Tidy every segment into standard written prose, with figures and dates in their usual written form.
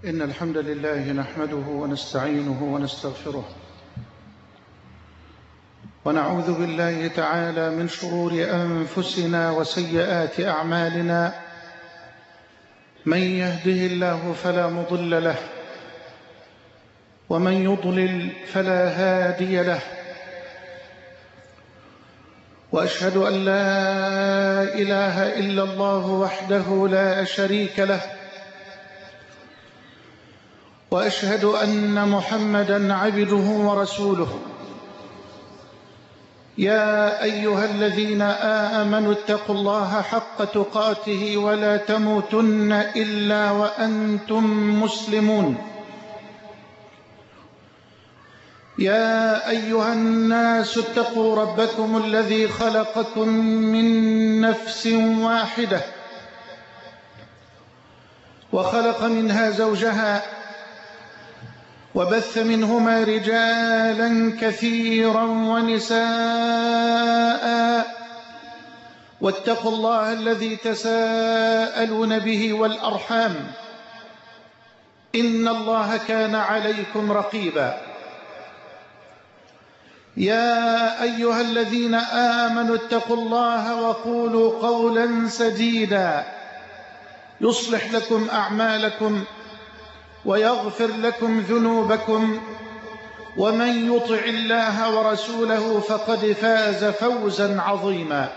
إن الحمد لله نحمده ونستعينه ونستغفره ونعوذ بالله تعالى من شرور أنفسنا وسيئات أعمالنا. من يهده الله فلا مضل له ومن يضلل فلا هادي له، وأشهد أن لا إله إلا الله وحده لا شريك له، وأشهد أن محمدًا عبده ورسوله. يا أيها الذين آمنوا اتقوا الله حق تقاته ولا تموتن إلا وأنتم مسلمون. يا أيها الناس اتقوا ربكم الذي خلقكم من نفس واحدة وخلق منها زوجها وبث منهما رجالا كثيرا ونساء، واتقوا الله الذي تساءلون به والأرحام إن الله كان عليكم رقيبا. يا أيها الذين آمنوا اتقوا الله وقولوا قولا سديدا يصلح لكم أعمالكم ويغفر لكم ذنوبكم، ومن يطع الله ورسوله فقد فاز فوزا عظيما.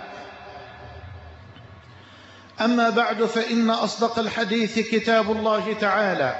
أما بعد، فإن أصدق الحديث كتاب الله تعالى،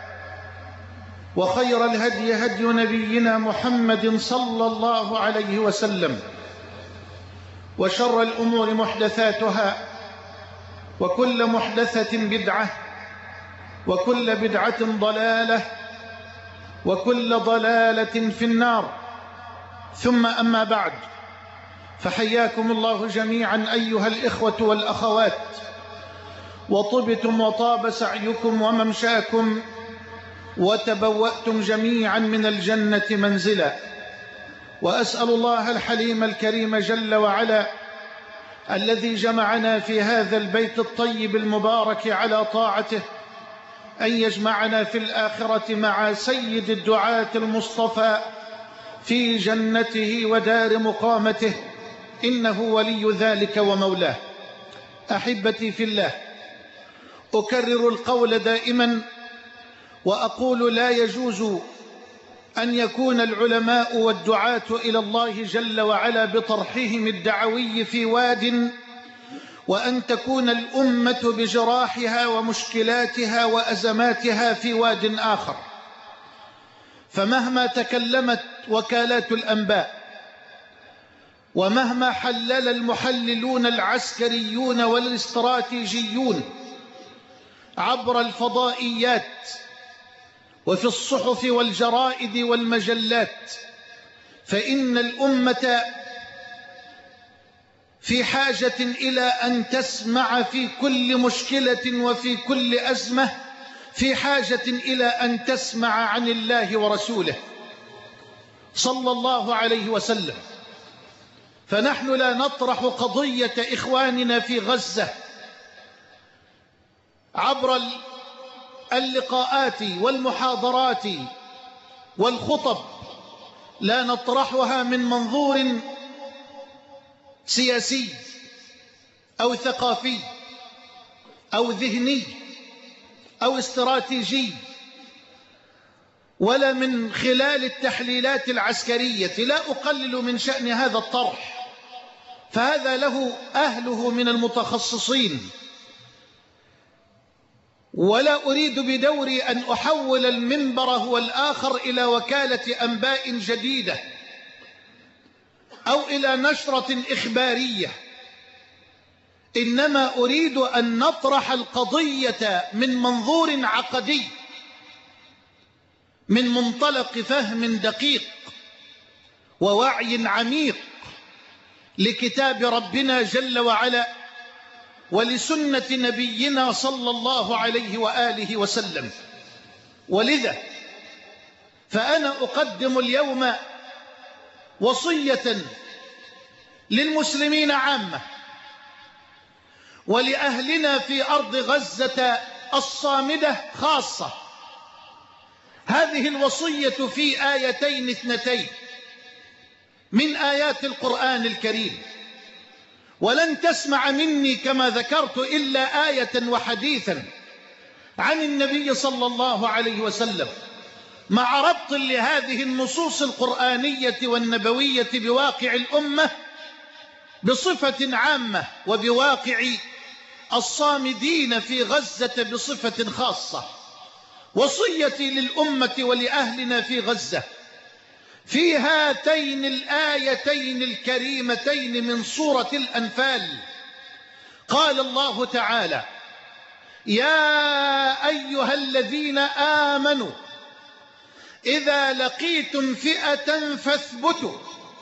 وخير الهدي هدي نبينا محمد صلى الله عليه وسلم، وشر الأمور محدثاتها، وكل محدثة بدعة، وكل بدعة ضلالة، وكل ضلالة في النار. ثم أما بعد، فحياكم الله جميعا أيها الإخوة والأخوات، وطبتم وطاب سعيكم وممشاكم، وتبوأتم جميعا من الجنة منزلا. وأسأل الله الحليم الكريم جل وعلا الذي جمعنا في هذا البيت الطيب المبارك على طاعته أن يجمعنا في الآخرة مع سيد الدعاة المصطفى في جنته ودار مقامته، إنه ولي ذلك ومولاه. أحبتي في الله، أكرر القول دائما وأقول: لا يجوز أن يكون العلماء والدعاة إلى الله جل وعلا بطرحهم الدعوي في واد، وأن تكون الأمة بجراحها ومشكلاتها وأزماتها في واد آخر. فمهما تكلمت وكالات الأنباء، ومهما حلل المحللون العسكريون والاستراتيجيون عبر الفضائيات وفي الصحف والجرائد والمجلات، فإن الأمة في حاجة إلى أن تسمع في كل مشكلة وفي كل أزمة، في حاجة إلى أن تسمع عن الله ورسوله صلى الله عليه وسلم. فنحن لا نطرح قضية إخواننا في غزة عبر اللقاءات والمحاضرات والخطب، لا نطرحها من منظور سياسي أو ثقافي أو ذهني أو استراتيجي، ولا من خلال التحليلات العسكرية. لا أقلل من شأن هذا الطرح، فهذا له أهله من المتخصصين، ولا أريد بدوري أن أحول المنبر هو الآخر إلى وكالة أنباء جديدة أو إلى نشرة إخبارية، إنما أريد أن نطرح القضية من منظور عقدي، من منطلق فهم دقيق ووعي عميق لكتاب ربنا جل وعلا ولسنة نبينا صلى الله عليه وآله وسلم. ولذا فأنا أقدم اليوم وصية للمسلمين عامة، ولأهلنا في أرض غزة الصامدة خاصة، هذه الوصية في آيتين اثنتين من آيات القرآن الكريم، ولن تسمع مني كما ذكرت إلا آية وحديثا عن النبي صلى الله عليه وسلم، مع ربط لهذه النصوص القرآنية والنبوية بواقع الأمة بصفة عامة، وبواقع الصامدين في غزة بصفة خاصة. وصيتي للأمة ولأهلنا في غزة في هاتين الآيتين الكريمتين من سورة الأنفال. قال الله تعالى: يا أيها الذين آمنوا إذا لقيتم فئة فاثبتوا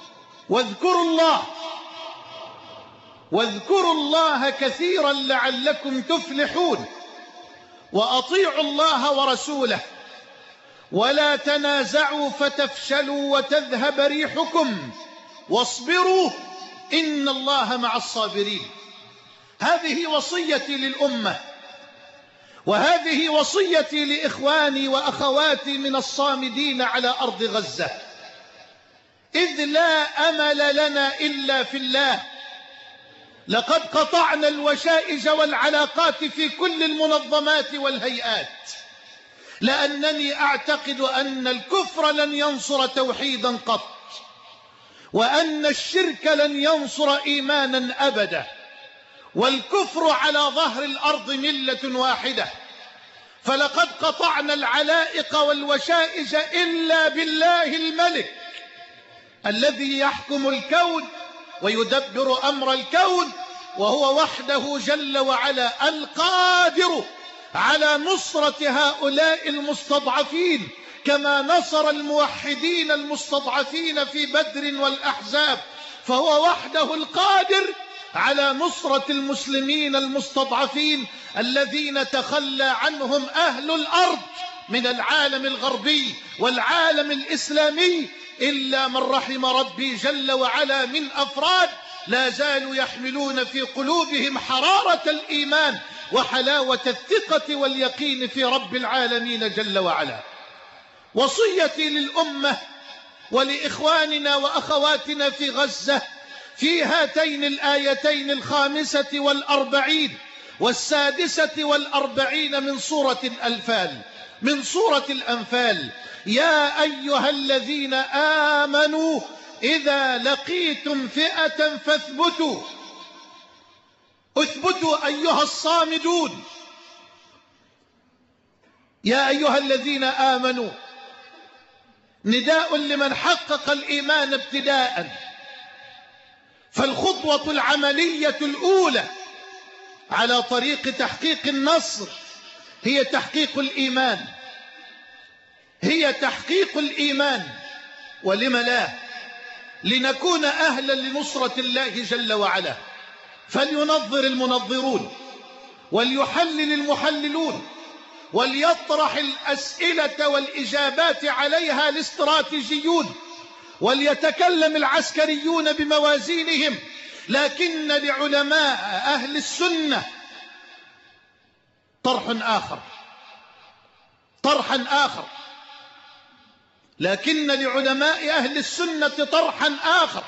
واذكروا الله كثيرا لعلكم تفلحون، وأطيعوا الله ورسوله ولا تنازعوا فتفشلوا وتذهب ريحكم واصبروا إن الله مع الصابرين. هذه وصيتي للأمة، وهذه وصيتي لإخواني وأخواتي من الصامدين على أرض غزة، إذ لا أمل لنا إلا في الله. لقد قطعنا الوشائج والعلاقات في كل المنظمات والهيئات، لأنني أعتقد أن الكفر لن ينصر توحيدا قط، وأن الشرك لن ينصر إيمانا أبدا، والكفر على ظهر الأرض ملة واحدة. فلقد قطعنا العلائق والوشائج إلا بالله الملك الذي يحكم الكون ويدبر أمر الكون، وهو وحده جل وعلا القادر على نصرة هؤلاء المستضعفين، كما نصر الموحدين المستضعفين في بدر والأحزاب، فهو وحده القادر على نصرة المسلمين المستضعفين الذين تخلى عنهم أهل الأرض من العالم الغربي والعالم الإسلامي، إلا من رحم ربي جل وعلا من أفراد لا زالوا يحملون في قلوبهم حرارة الإيمان وحلاوة الثقة واليقين في رب العالمين جل وعلا. وصيتي للأمة ولإخواننا وأخواتنا في غزة في هاتين الآيتين 45 و46 من سورة الأنفال: يا أيها الذين آمنوا إذا لقيتم فئة فاثبتوا. اثبتوا أيها الصامدون. يا أيها الذين آمنوا نداء لمن حقق الإيمان ابتداء، فالخطوة العملية الأولى على طريق تحقيق النصر هي تحقيق الإيمان، ولم لا؟ لنكون أهلا لنصرة الله جل وعلا. فلينظر المنظرون، وليحلل المحللون، وليطرح الأسئلة والإجابات عليها الاستراتيجيون، وليتكلم العسكريون بموازينهم، لكن لعلماء أهل السنة طرحا آخر، لكن لعلماء أهل السنة طرحا آخر.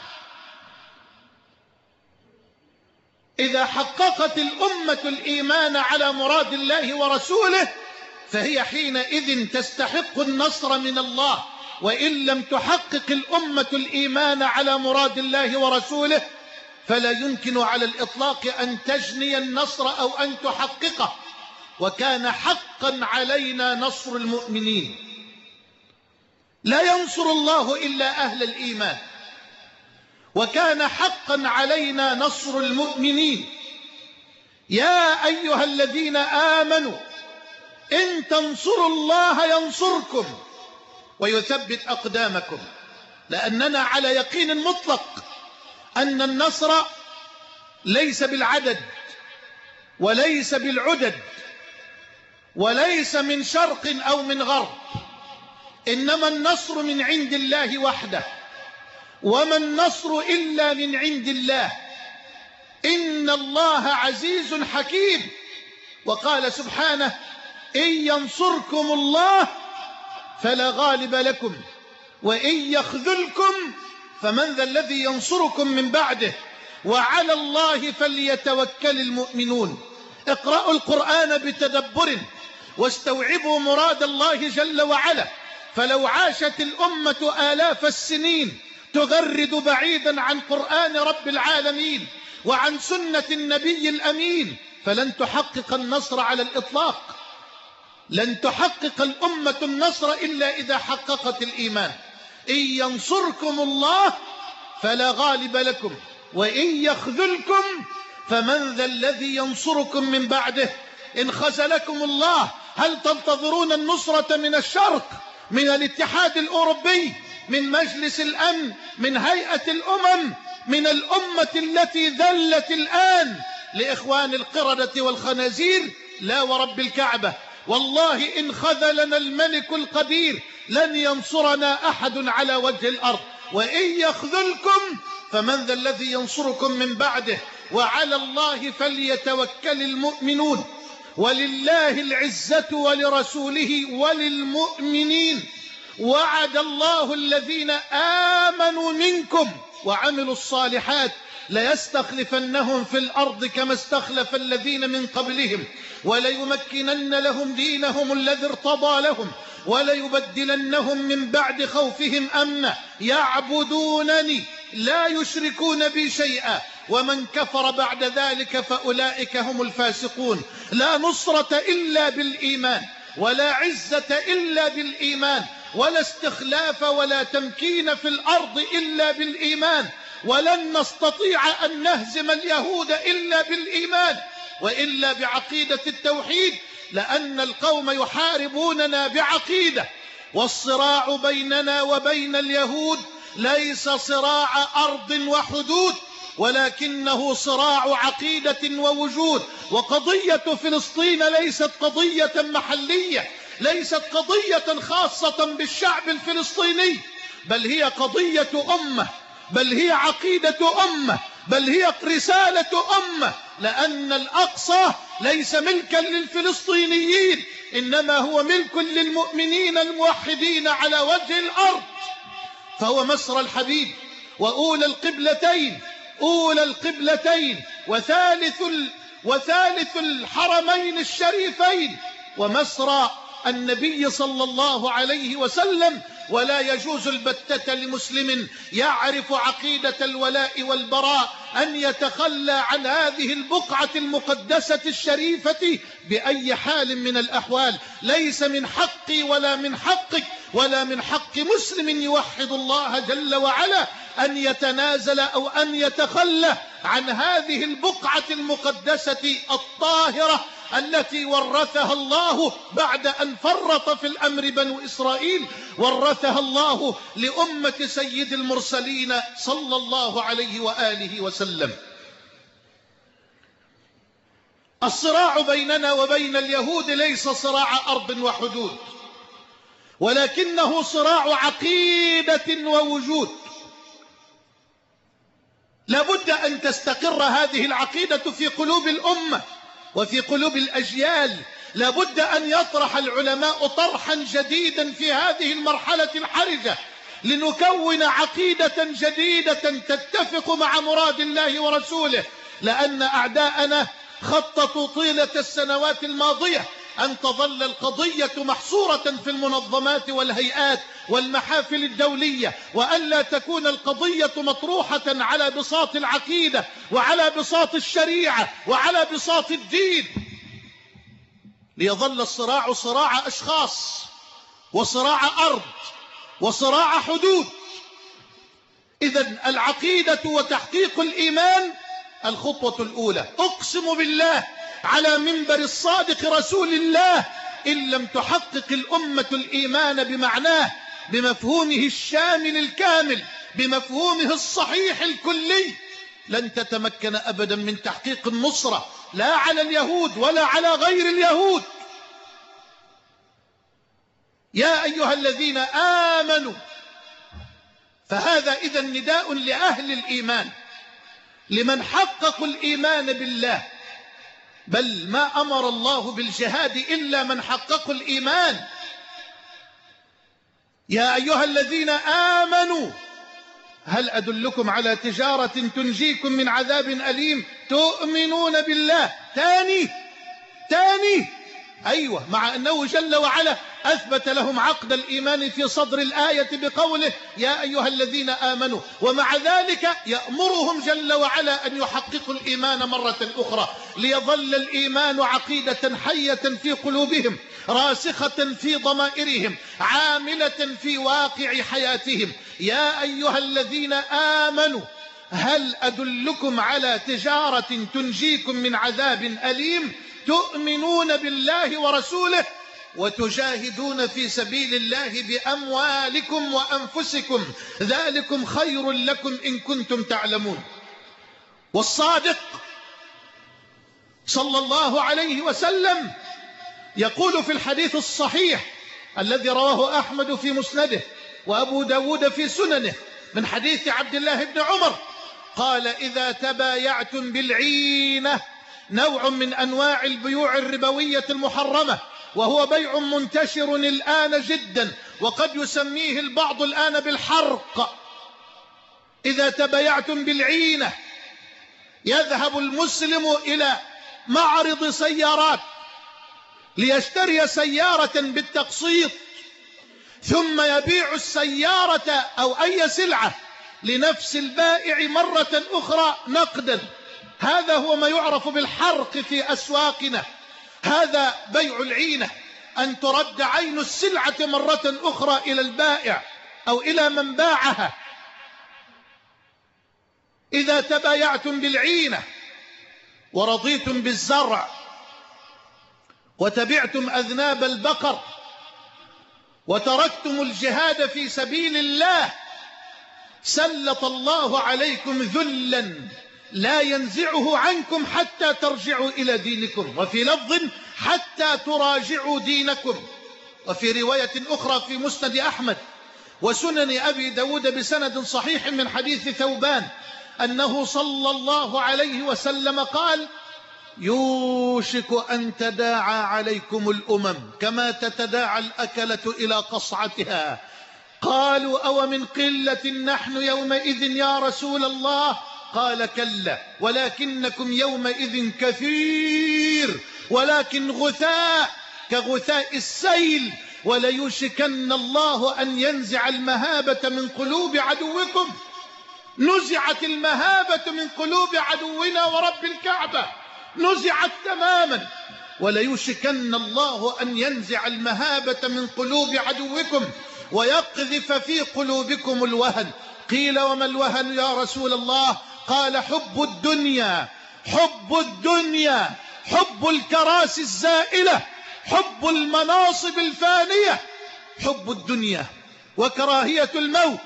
إذا حققت الأمة الإيمان على مراد الله ورسوله فهي حينئذ تستحق النصر من الله، وإن لم تحقق الأمة الإيمان على مراد الله ورسوله فلا يمكن على الإطلاق أن تجني النصر أو أن تحققه. وكان حقا علينا نصر المؤمنين، لا ينصر الله إلا أهل الإيمان، وكان حقا علينا نصر المؤمنين. يا أيها الذين آمنوا إن تنصروا الله ينصركم ويثبت أقدامكم، لأننا على يقين مطلق أن النصر ليس بالعدد وليس بالعدد وليس من شرق أو من غرب، إنما النصر من عند الله وحده، وما النصر إلا من عند الله. إن الله عزيز حكيم، وقال سبحانه: إن ينصركم الله فلا غالب لكم وإن يخذلكم فمن ذا الذي ينصركم من بعده وعلى الله فليتوكل المؤمنون. اقرأوا القرآن بتدبر واستوعبوا مراد الله جل وعلا. فلو عاشت الأمة آلاف السنين تغرد بعيدا عن قرآن رب العالمين وعن سنة النبي الأمين فلن تحقق النصر على الإطلاق. لن تحقق الأمة النصر إلا إذا حققت الإيمان. إن ينصركم الله فلا غالب لكم وإن يخذلكم فمن ذا الذي ينصركم من بعده. إن خذلكم الله هل تنتظرون النصرة من الشرق، من الاتحاد الأوروبي، من مجلس الأمن، من هيئة الأمم، من الأمة التي ذلت الآن لإخوان القردة والخنازير؟ لا ورب الكعبة، والله إن خذلنا الملك القدير لن ينصرنا أحد على وجه الأرض. وإن يخذلكم فمن ذا الذي ينصركم من بعده وعلى الله فليتوكل المؤمنون. ولله العزة ولرسوله وللمؤمنين. وعد الله الذين آمنوا منكم وعملوا الصالحات ليستخلفنهم في الأرض كما استخلف الذين من قبلهم وليمكنن لهم دينهم الذي ارتضى لهم وليبدلنهم من بعد خوفهم أمنا يعبدونني لا يشركون بي شيئا ومن كفر بعد ذلك فأولئك هم الفاسقون. لا نصرة إلا بالإيمان ولا عزة إلا بالإيمان ولا استخلاف ولا تمكين في الأرض إلا بالإيمان. ولن نستطيع أن نهزم اليهود إلا بالإيمان وإلا بعقيدة التوحيد، لأن القوم يحاربوننا بعقيدة. والصراع بيننا وبين اليهود ليس صراع أرض وحدود ولكنه صراع عقيدة ووجود. وقضية فلسطين ليست قضية محلية، ليست قضية خاصة بالشعب الفلسطيني، بل هي قضية أمة، بل هي عقيدة أمة، بل هي رسالة أمة. لأن الأقصى ليس ملكا للفلسطينيين، إنما هو ملك للمؤمنين الموحدين على وجه الأرض. فهو مسرى الحبيب وأولى القبلتين، أولى القبلتين وثالث الحرمين الشريفين ومسرى النبي صلى الله عليه وسلم. ولا يجوز البتة لمسلم يعرف عقيدة الولاء والبراء أن يتخلى عن هذه البقعة المقدسة الشريفة بأي حال من الأحوال. ليس من حقي ولا من حقك ولا من حق مسلم يوحد الله جل وعلا أن يتنازل أو أن يتخلى عن هذه البقعة المقدسة الطاهرة التي ورثها الله بعد أن فرط في الأمر بنو إسرائيل، ورثها الله لأمة سيد المرسلين صلى الله عليه وآله وسلم. الصراع بيننا وبين اليهود ليس صراع أرض وحدود، ولكنه صراع عقيدة ووجود. لابد أن تستقر هذه العقيدة في قلوب الأمة وفي قلوب الأجيال. لابد أن يطرح العلماء طرحا جديدا في هذه المرحلة الحرجة لنكون عقيدة جديدة تتفق مع مراد الله ورسوله. لأن أعداءنا خططوا طيلة السنوات الماضية أن تظل القضية محصورة في المنظمات والهيئات والمحافل الدولية، وأن لا تكون القضية مطروحة على بساط العقيدة وعلى بساط الشريعة وعلى بساط الدين، ليظل الصراع صراع أشخاص وصراع أرض وصراع حدود. إذن العقيدة وتحقيق الإيمان الخطوة الأولى. أقسم بالله على منبر الصادق رسول الله إن لم تحقق الأمة الإيمان بمعناه، بمفهومه الشامل الكامل، بمفهومه الصحيح الكلي، لن تتمكن أبدا من تحقيق النصرة لا على اليهود ولا على غير اليهود. يا أيها الذين آمنوا، فهذا إذن نداء لأهل الإيمان، لمن حققوا الإيمان بالله. بل ما أمر الله بالجهاد إلا من حققوا الإيمان. يا أيها الذين آمنوا هل أدلكم على تجارة تنجيكم من عذاب أليم تؤمنون بالله. تاني أيوة، مع أنه جل وعلا أثبت لهم عقد الإيمان في صدر الآية بقوله يا أيها الذين آمنوا، ومع ذلك يأمرهم جل وعلا أن يحققوا الإيمان مرة أخرى ليظل الإيمان عقيدة حية في قلوبهم، راسخة في ضمائرهم، عاملة في واقع حياتهم. يا أيها الذين آمنوا هل أدلكم على تجارة تنجيكم من عذاب أليم تؤمنون بالله ورسوله وتجاهدون في سبيل الله بأموالكم وأنفسكم ذلكم خير لكم إن كنتم تعلمون. والصادق صلى الله عليه وسلم يقول في الحديث الصحيح الذي رواه أحمد في مسنده وأبو داود في سننه من حديث عبد الله بن عمر قال إذا تبايعتم بالعينة، نوع من أنواع البيوع الربوية المحرمة، وهو بيع منتشر الآن جدا وقد يسميه البعض الآن بالحرق. إذا تبايعتم بالعينة، يذهب المسلم إلى معرض سيارات ليشتري سيارة بالتقسيط، ثم يبيع السيارة أو أي سلعة لنفس البائع مرة أخرى نقدا. هذا هو ما يعرف بالحرق في أسواقنا، هذا بيع العينة، أن ترد عين السلعة مرة أخرى إلى البائع أو إلى من باعها. إذا تبايعتم بالعينة ورضيتم بالزرع وتبعتم أذناب البقر وتركتم الجهاد في سبيل الله، سلط الله عليكم ذلا لا ينزعه عنكم حتى ترجعوا إلى دينكم، وفي لفظ حتى تراجعوا دينكم. وفي رواية أخرى في مسند أحمد وسنن أبي داود بسند صحيح من حديث ثوبان أنه صلى الله عليه وسلم قال يوشك أن تداعى عليكم الأمم كما تتداعى الأكلة إلى قصعتها. قالوا أو من قلة نحن يومئذ يا رسول الله؟ قال كلا ولكنكم يومئذ كثير ولكن غثاء كغثاء السيل، وليوشكن الله أن ينزع المهابة من قلوب عدوكم. نزعت المهابة من قلوب عدونا ورب الكعبة، نزعت تماما. وليوشكن الله أن ينزع المهابة من قلوب عدوكم ويقذف في قلوبكم الوهن. قيل وما الوهن يا رسول الله؟ قال حب الدنيا، حب الدنيا، حب الكراسي الزائلة، حب المناصب الفانية، حب الدنيا وكراهية الموت.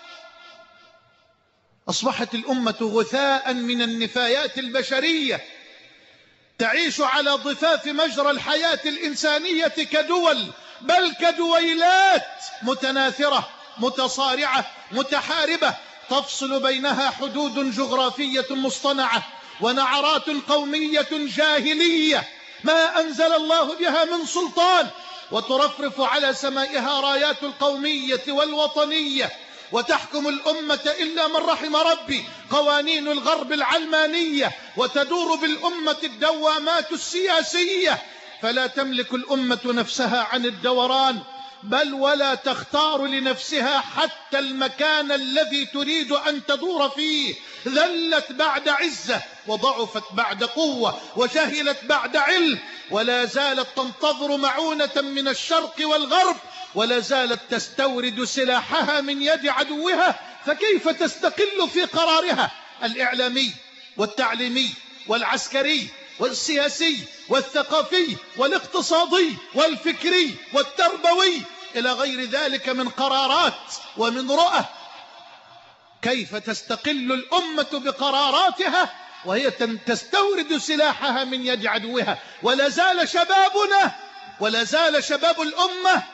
أصبحت الأمة غثاء من النفايات البشرية، تعيش على ضفاف مجرى الحياة الإنسانية كدول، بل كدويلات متناثرة متصارعة متحاربة، تفصل بينها حدود جغرافية مصطنعة ونعرات قومية جاهلية ما أنزل الله بها من سلطان، وترفرف على سمائها رايات القومية والوطنية، وتحكم الأمة إلا من رحم ربي قوانين الغرب العلمانية، وتدور بالأمة الدوامات السياسية، فلا تملك الأمة نفسها عن الدوران، بل ولا تختار لنفسها حتى المكان الذي تريد أن تدور فيه. ذلت بعد عزة وضعفت بعد قوة وجهلت بعد علم، ولا زالت تنتظر معونة من الشرق والغرب، ولا زالت تستورد سلاحها من يد عدوها. فكيف تستقل في قرارها الإعلامي والتعليمي والعسكري والسياسي والثقافي والاقتصادي والفكري والتربوي إلى غير ذلك من قرارات ومن رؤى؟ كيف تستقل الأمة بقراراتها وهي تستورد سلاحها من يد عدوها؟ ولا زال شبابنا ولا زال شباب الأمة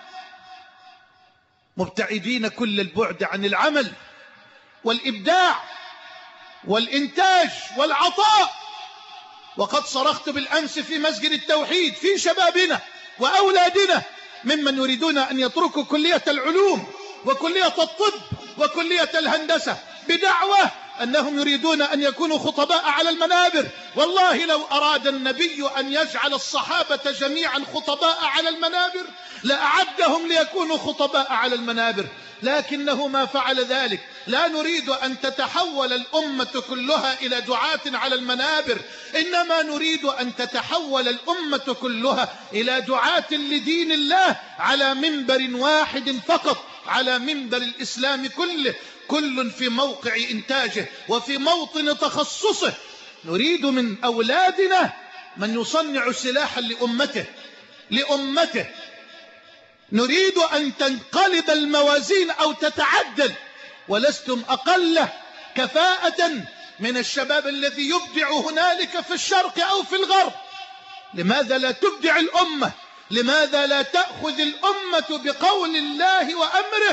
مبتعدين كل البعد عن العمل والإبداع والإنتاج والعطاء. وقد صرخت بالأمس في مسجد التوحيد في شبابنا وأولادنا ممن يريدون أن يتركوا كلية العلوم وكلية الطب وكلية الهندسة بدعوة أنهم يريدون أن يكونوا خطباء على المنابر. والله لو أراد النبي أن يجعل الصحابة جميعا خطباء على المنابر لأعدهم ليكونوا خطباء على المنابر، لكنه ما فعل ذلك. لا نريد أن تتحول الأمة كلها إلى دعاة على المنابر، إنما نريد أن تتحول الأمة كلها إلى دعاة لدين الله على منبر واحد فقط، على منبر الإسلام كله، كل في موقع إنتاجه وفي موطن تخصصه. نريد من أولادنا من يصنع سلاحا لأمته. نريد أن تنقلب الموازين أو تتعدل، ولستم أقل كفاءة من الشباب الذي يبدع هنالك في الشرق أو في الغرب. لماذا لا تبدع الأمة؟ لماذا لا تأخذ الأمة بقول الله وأمره؟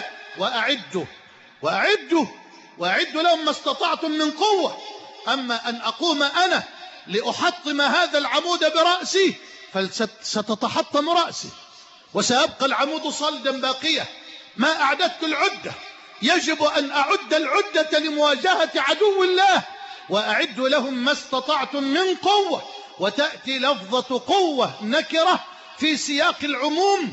وأعدوا لهم ما استطعتم من قوة. أما أن أقوم أنا لأحطم هذا العمود برأسي فستتحطم رأسي وسيبقى العمود صلدا باقية. ما أعددت العدة، يجب أن أعد العدة لمواجهة عدو الله. وأعدوا لهم ما استطعتم من قوة، وتأتي لفظة قوة نكرة في سياق العموم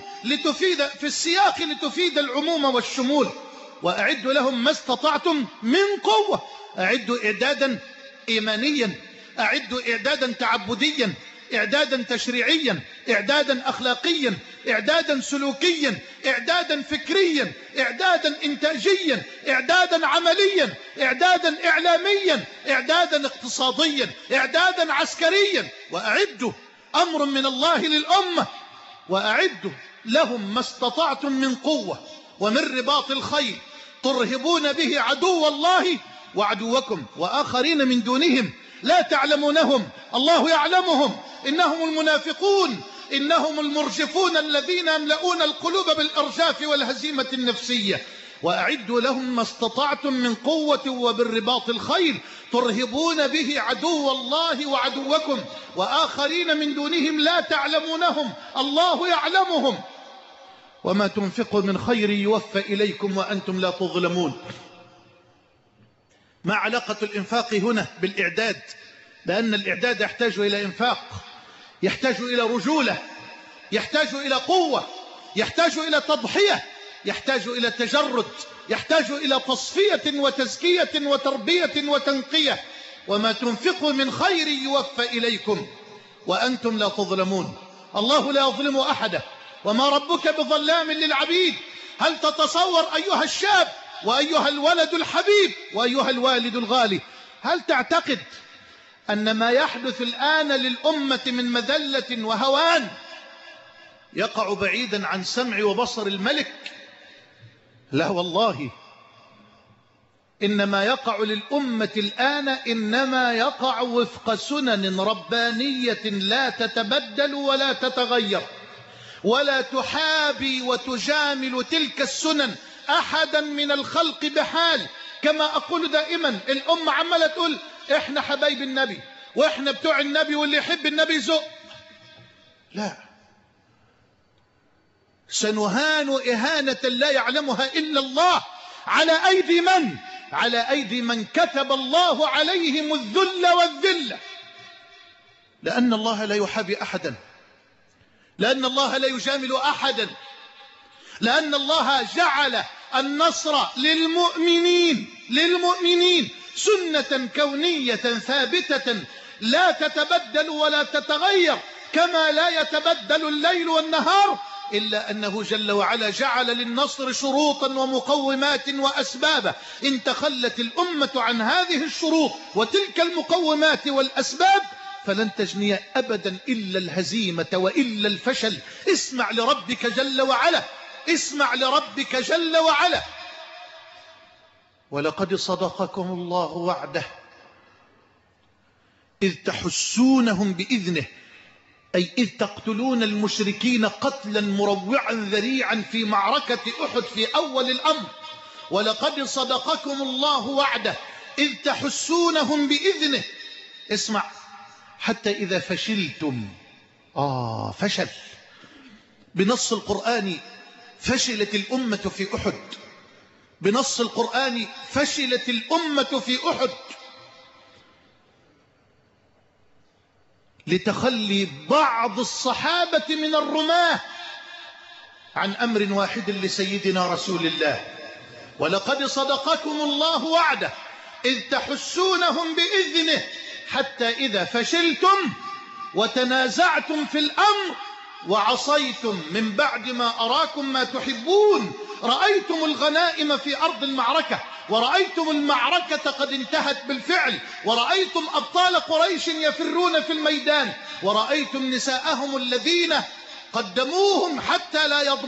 لتفيد العموم والشمول. وأعدوا لهم ما استطعتم من قوة. أعدوا إعدادا إيمانيا، أعدوا إعدادا تعبديا، إعدادا تشريعيا، إعدادا أخلاقيا، إعدادا سلوكيا، إعدادا فكريا، إعدادا إنتاجيا، إعدادا عمليا، إعدادا إعلاميا، إعدادا اقتصاديا، إعدادا عسكريا. وأعدوا أمر من الله للأمة. وأعدوا لهم ما استطعتم من قوة ومن رباط الخيل ترهبون به عدو الله وعدوكم وآخرين من دونهم لا تعلمونهم الله يعلمهم، إنهم المنافقون، إنهم المرجفون الذين يملؤون القلوب بالإرجاف والهزيمة النفسية. وأعدوا لهم ما استطعتم من قوة وبالرباط الخيل ترهبون به عدو الله وعدوكم وآخرين من دونهم لا تعلمونهم الله يعلمهم. وما تنفقوا من خير يوفى إليكم وأنتم لا تظلمون. ما علاقة الإنفاق هنا بالإعداد؟ لأن الإعداد يحتاج إلى إنفاق، يحتاج إلى رجولة، يحتاج إلى قوة، يحتاج إلى تضحية، يحتاج إلى تجرد، يحتاج إلى تصفية وتزكية وتربية وتنقية. وما تنفقوا من خير يوفى إليكم وأنتم لا تظلمون. الله لا يظلم أحدا، وما ربك بظلام للعبيد. هل تتصور أيها الشاب وأيها الولد الحبيب وأيها الوالد الغالي، هل تعتقد أن ما يحدث الآن للأمة من مذلة وهوان يقع بعيدا عن سمع وبصر الملك؟ لا والله، إنما يقع للأمة الآن إنما يقع وفق سنن ربانية لا تتبدل ولا تتغير، ولا تحابي وتجامل تلك السنن أحدا من الخلق بحال. كما أقول دائما، الأمة عمالة تقول إحنا حبايب النبي وإحنا بتوع النبي واللي يحب النبي زق. لا، سنهان إهانة لا يعلمها إلا الله. على أيدي من؟ على أيدي من كتب الله عليهم الذل والذلة. لأن الله لا يحابي أحدا، لأن الله لا يجامل أحدا، لأن الله جعل النصر للمؤمنين سنة كونية ثابتة لا تتبدل ولا تتغير، كما لا يتبدل الليل والنهار، إلا أنه جل وعلا جعل للنصر شروطا ومقومات وأسبابا. إن تخلت الأمة عن هذه الشروط وتلك المقومات والأسباب فلن تجني أبدا إلا الهزيمة وإلا الفشل. اسمع لربك جل وعلا، اسمع لربك جل وعلا. ولقد صدقكم الله وعده إذ تحسونهم بإذنه، أي إذ تقتلون المشركين قتلا مروعا ذريعا في معركة أحد في أول الأمر. ولقد صدقكم الله وعده إذ تحسونهم بإذنه. اسمع، حتى إذا فشلتم، فشل بنص القرآن، فشلت الأمة في أحد بنص القرآن فشلت الأمة في أحد لتخلي بعض الصحابة من الرماة عن أمر واحد لسيدنا رسول الله. ولقد صدقكم الله وعده إذ تحسونهم بإذنه حتى إذا فشلتم وتنازعتم في الأمر وعصيتم من بعد ما أراكم ما تحبون رأيتم الغنائم في أرض المعركة ورأيتم المعركة قد انتهت بالفعل ورأيتم أبطال قريش يفرون في الميدان ورأيتم نساءهم الذين قدموهم حتى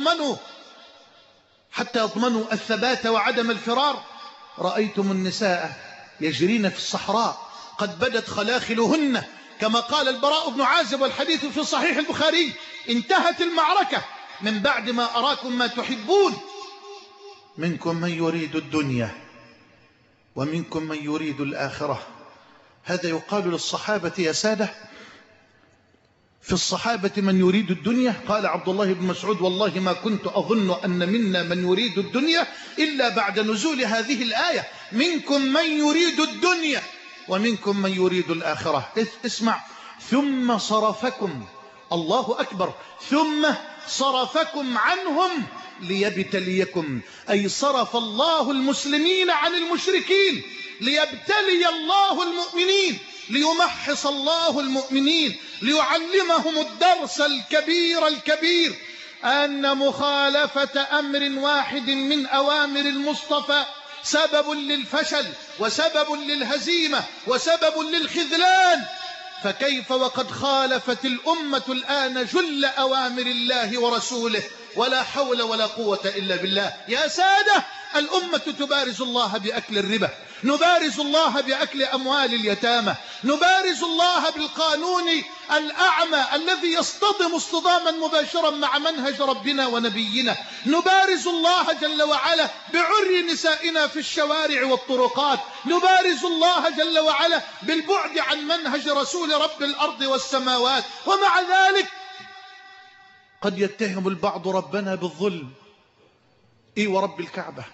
يضمنوا الثبات وعدم الفرار. رأيتم النساء يجرين في الصحراء قد بدت خلاخلهن كما قال البراء بن عازب والحديث في صحيح البخاري انتهت المعركة من بعد ما أراكم ما تحبون منكم من يريد الدنيا ومنكم من يريد الآخرة. هذا يقال للصحابة يا سادة. في الصحابة من يريد الدنيا؟ قال عبد الله بن مسعود والله ما كنت أظن أن منا من يريد الدنيا إلا بعد نزول هذه الآية منكم من يريد الدنيا ومنكم من يريد الآخرة. اسمع، ثم صرفكم، الله أكبر، ثم صرفكم عنهم ليبتليكم، أي صرف الله المسلمين عن المشركين ليبتلي الله المؤمنين، ليمحص الله المؤمنين، ليعلمهم الدرس الكبير أن مخالفة أمر واحد من أوامر المصطفى سبب للفشل وسبب للهزيمة وسبب للخذلان. فكيف وقد خالفت الأمة الآن جل أوامر الله ورسوله ولا حول ولا قوة إلا بالله. يا سادة، الأمة تبارز الله بأكل الربا، نبارز الله بأكل أموال اليتامى، نبارز الله بالقانون الأعمى الذي يصطدم اصطداما مباشرا مع منهج ربنا ونبينا، نبارز الله جل وعلا بعري نسائنا في الشوارع والطرقات، نبارز الله جل وعلا بالبعد عن منهج رسول رب الأرض والسماوات. ومع ذلك قد يتهم البعض ربنا بالظلم. ورب الكعبة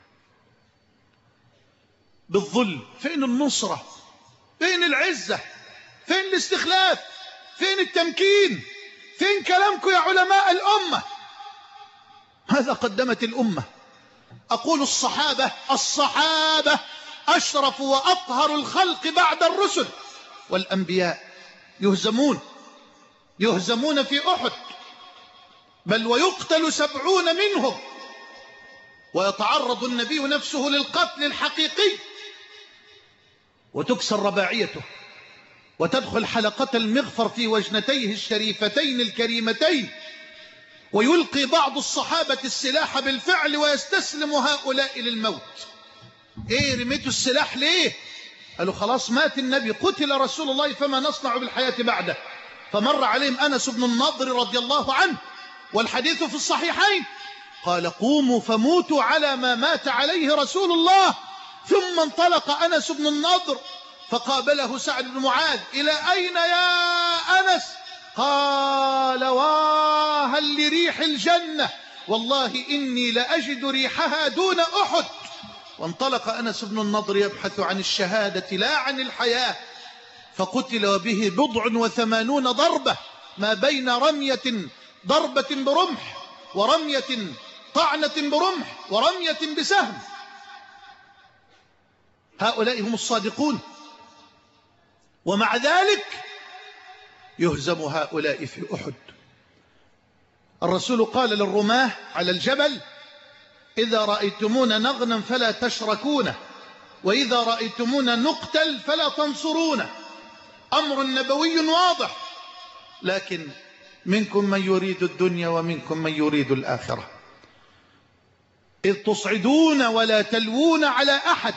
بالظلم. فين النصرة؟ فين العزة؟ فين الاستخلاف؟ فين التمكين؟ فين كلامكم يا علماء الأمة؟ هذا قدمت الأمة. أقول الصحابة أشرف وأطهر الخلق بعد الرسل والأنبياء يهزمون في أحد، بل ويقتل 70 منهم، ويتعرض النبي نفسه للقتل الحقيقي وتكسر رباعيته وتدخل حلقة المغفر في وجنتيه الشريفتين الكريمتين، ويلقي بعض الصحابة السلاح بالفعل ويستسلم هؤلاء للموت. رميتوا السلاح ليه؟ قالوا خلاص مات النبي، قتل رسول الله، فما نصنع بالحياة بعده؟ فمر عليهم أنس بن النضر رضي الله عنه والحديث في الصحيحين، قال قوموا فموتوا على ما مات عليه رسول الله. ثم انطلق أنس بن النضر فقابله سعد بن معاذ: إلى أين يا أنس؟ قال: واهل لريح الجنة، والله إني لأجد ريحها دون أحد. وانطلق أنس بن النضر يبحث عن الشهادة لا عن الحياة، فقتل وبه 87 ضربة، ما بين رمية ضربة برمح ورمية طعنة برمح ورمية بسهم. هؤلاء هم الصادقون، ومع ذلك يهزم هؤلاء في أحد. الرسول قال للرماة على الجبل: إذا رأيتمونا نغنم فلا تشركونا، وإذا رأيتمونا نقتل فلا تنصرونا. أمر نبوي واضح، لكن منكم من يريد الدنيا ومنكم من يريد الآخرة. إذ تصعدون ولا تلوون على أحد،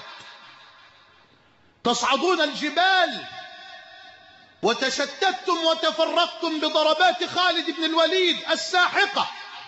تصعدون الجبال وتشتتتم وتفرقتم بضربات خالد بن الوليد الساحقة،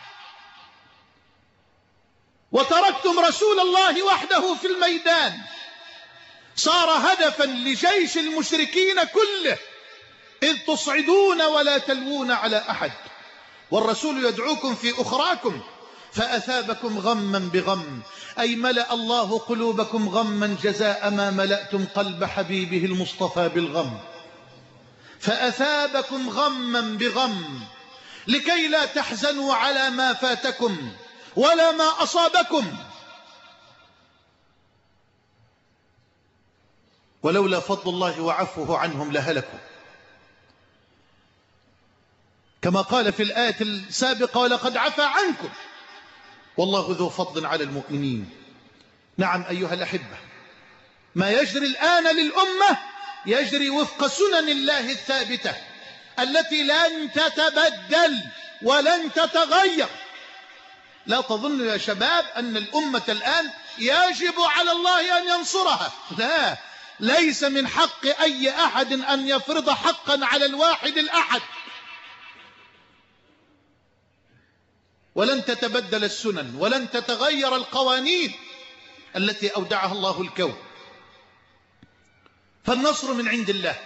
وتركتم رسول الله وحده في الميدان، صار هدفا لجيش المشركين كله. إذ تصعدون ولا تلوون على أحد، والرسول يدعوكم في أخراكم، فأثابكم غما بغم، أي ملأ الله قلوبكم غما جزاء ما ملأتم قلب حبيبه المصطفى بالغم. فأثابكم غما بغم لكي لا تحزنوا على ما فاتكم ولا ما أصابكم، ولولا فضل الله وعفوه عنهم لهلكوا، كما قال في الآية السابقة: ولقد عفا عنكم والله ذو فضل على المؤمنين. نعم أيها الأحبة، ما يجري الآن للأمة يجري وفق سنن الله الثابتة التي لن تتبدل ولن تتغير. لا تظن يا شباب أن الأمة الآن يجب على الله أن ينصرها، لا، ليس من حق أي أحد أن يفرض حقا على الواحد الأحد، ولن تتبدل السنن ولن تتغير القوانين التي أودعها الله الكون. فالنصر من عند الله.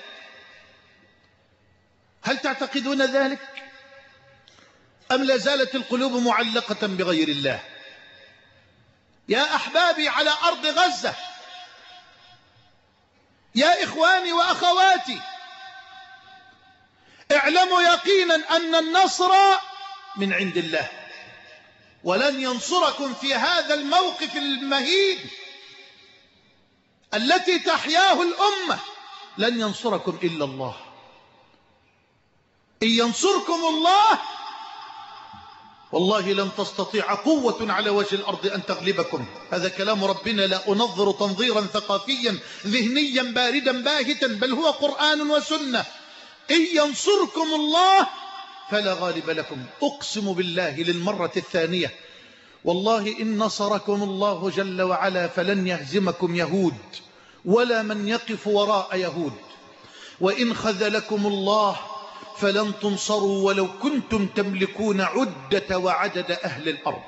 هل تعتقدون ذلك؟ أم لا زالت القلوب معلقة بغير الله؟ يا أحبابي على أرض غزة، يا إخواني وأخواتي، اعلموا يقينا أن النصر من عند الله، ولن ينصركم في هذا الموقف المهين التي تحياه الأمة، لن ينصركم إلا الله. إن ينصركم الله والله لن تستطيع قوة على وجه الأرض أن تغلبكم. هذا كلام ربنا، لا أنظر تنظيرا ثقافيا ذهنيا باردا باهتا، بل هو قرآن وسنة. إن ينصركم الله فلا غالب لكم. أقسم بالله للمرة الثانية، والله إن نصركم الله جل وعلا فلن يهزمكم يهود ولا من يقف وراء يهود، وإن خذلكم الله فلن تنصروا ولو كنتم تملكون عدة وعدد أهل الأرض.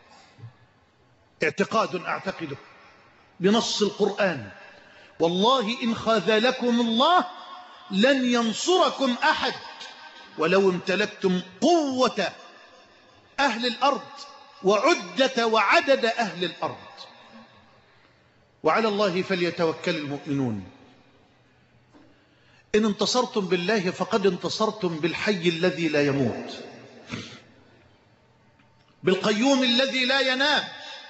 اعتقاد أعتقده بنص القرآن، والله إن خذلكم الله لن ينصركم أحد ولو امتلكتم قوة أهل الأرض وعدة وعدد أهل الأرض. وعلى الله فليتوكل المؤمنون. إن انتصرتم بالله فقد انتصرتم بالحي الذي لا يموت، بالقيوم الذي لا ينام،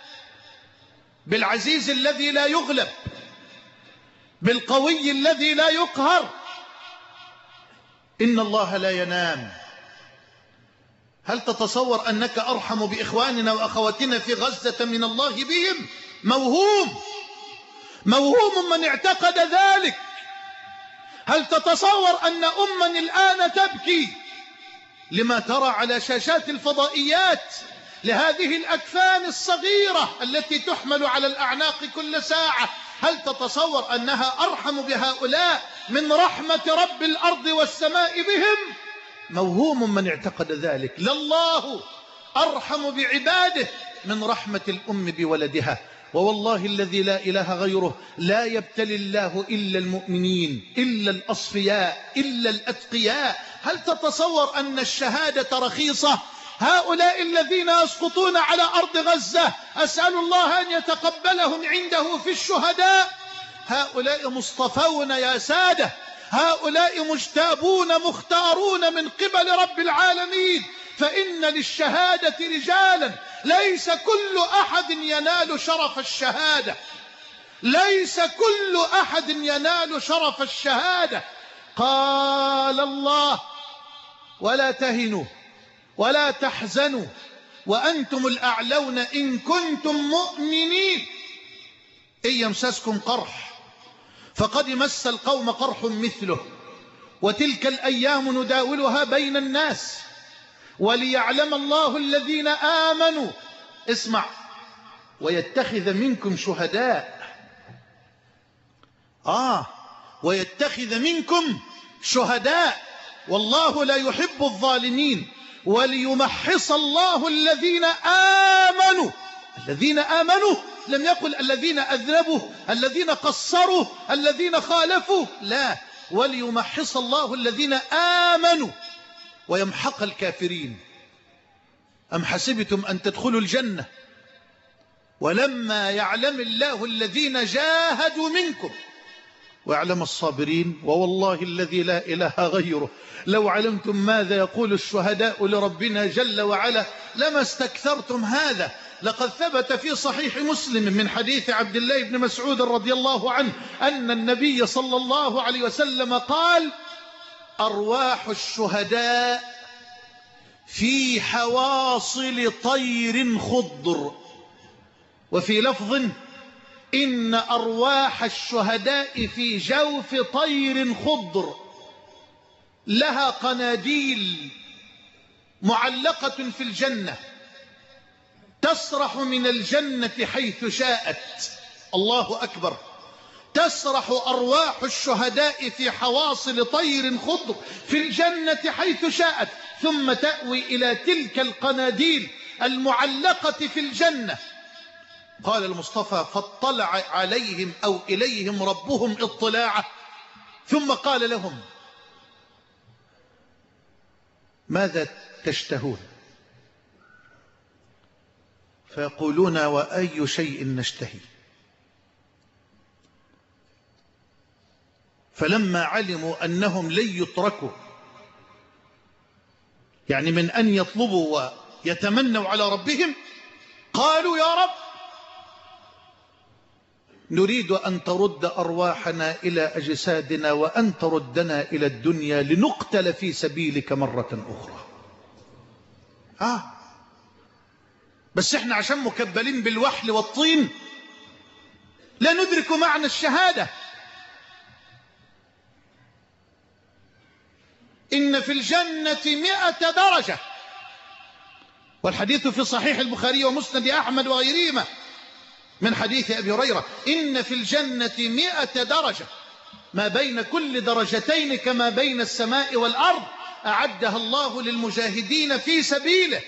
بالعزيز الذي لا يغلب، بالقوي الذي لا يقهر. إن الله لا ينام. هل تتصور أنك أرحم بإخواننا وأخواتنا في غزة من الله بهم؟ موهوم من اعتقد ذلك. هل تتصور أن أما الآن تبكي لما ترى على شاشات الفضائيات لهذه الأكفان الصغيرة التي تحمل على الأعناق كل ساعة؟ هل تتصور أنها أرحم بهؤلاء من رحمة رب الأرض والسماء بهم؟ موهوم من اعتقد ذلك. لله أرحم بعباده من رحمة الأم بولدها. ووالله الذي لا إله غيره لا يبتلي الله إلا المؤمنين، إلا الأصفياء، إلا الأتقياء. هل تتصور أن الشهادة رخيصة؟ هؤلاء الذين يسقطون على أرض غزة أسأل الله أن يتقبلهم عنده في الشهداء. هؤلاء مصطفون يا سادة، هؤلاء مجتابون مختارون من قبل رب العالمين. فإن للشهادة رجالا ليس كل أحد ينال شرف الشهادة، ليس كل أحد ينال شرف الشهادة. قال الله: ولا تهنوا ولا تحزنوا وأنتم الأعلون إن كنتم مؤمنين. إن يمسسكم قرح فقد مس القوم قرح مثله، وتلك الأيام نداولها بين الناس وليعلم الله الذين آمنوا، اسمع، ويتخذ منكم شهداء. ويتخذ منكم شهداء، والله لا يحب الظالمين، وليمحص الله الذين آمنوا. الذين آمنوا، لم يقل الذين أذنبوا، الذين قصروا، الذين خالفوا، لا، وليمحص الله الذين آمنوا ويمحق الكافرين. أم حسبتم أن تدخلوا الجنة ولما يعلم الله الذين جاهدوا منكم ويعلم الصابرين ووالله الذي لا إله غيره لو علمتم ماذا يقول الشهداء لربنا جل وعلا لما استكثرتم هذا. لقد ثبت في صحيح مسلم من حديث عبد الله بن مسعود رضي الله عنه أن النبي صلى الله عليه وسلم قال: أرواح الشهداء في حواصل طير خضر. وفي لفظ: إن أرواح الشهداء في جوف طير خضر لها قناديل معلقة في الجنة تسرح من الجنة حيث شاءت. الله أكبر. تسرح أرواح الشهداء في حواصل طير خضر في الجنة حيث شاءت ثم تأوي إلى تلك القناديل المعلقة في الجنة. قال المصطفى: فاطلع عليهم أو إليهم ربهم اطلاعا ثم قال لهم: ماذا تشتهون؟ فيقولون: وأي شيء نشتهي؟ فلما علموا أنهم لن يتركوا يعني من أن يطلبوا ويتمنوا على ربهم قالوا: يا رب نريد أن ترد أرواحنا إلى أجسادنا وأن تردنا إلى الدنيا لنقتل في سبيلك مرة أخرى. بس احنا عشان مكبلين بالوحل والطين لا ندرك معنى الشهادة. إن في الجنة 100 درجة، والحديث في صحيح البخاري ومسند أحمد وغيرهما من حديث أبي هريرة: إن في الجنة 100 درجة ما بين كل درجتين كما بين السماء والأرض أعدها الله للمجاهدين في سبيله.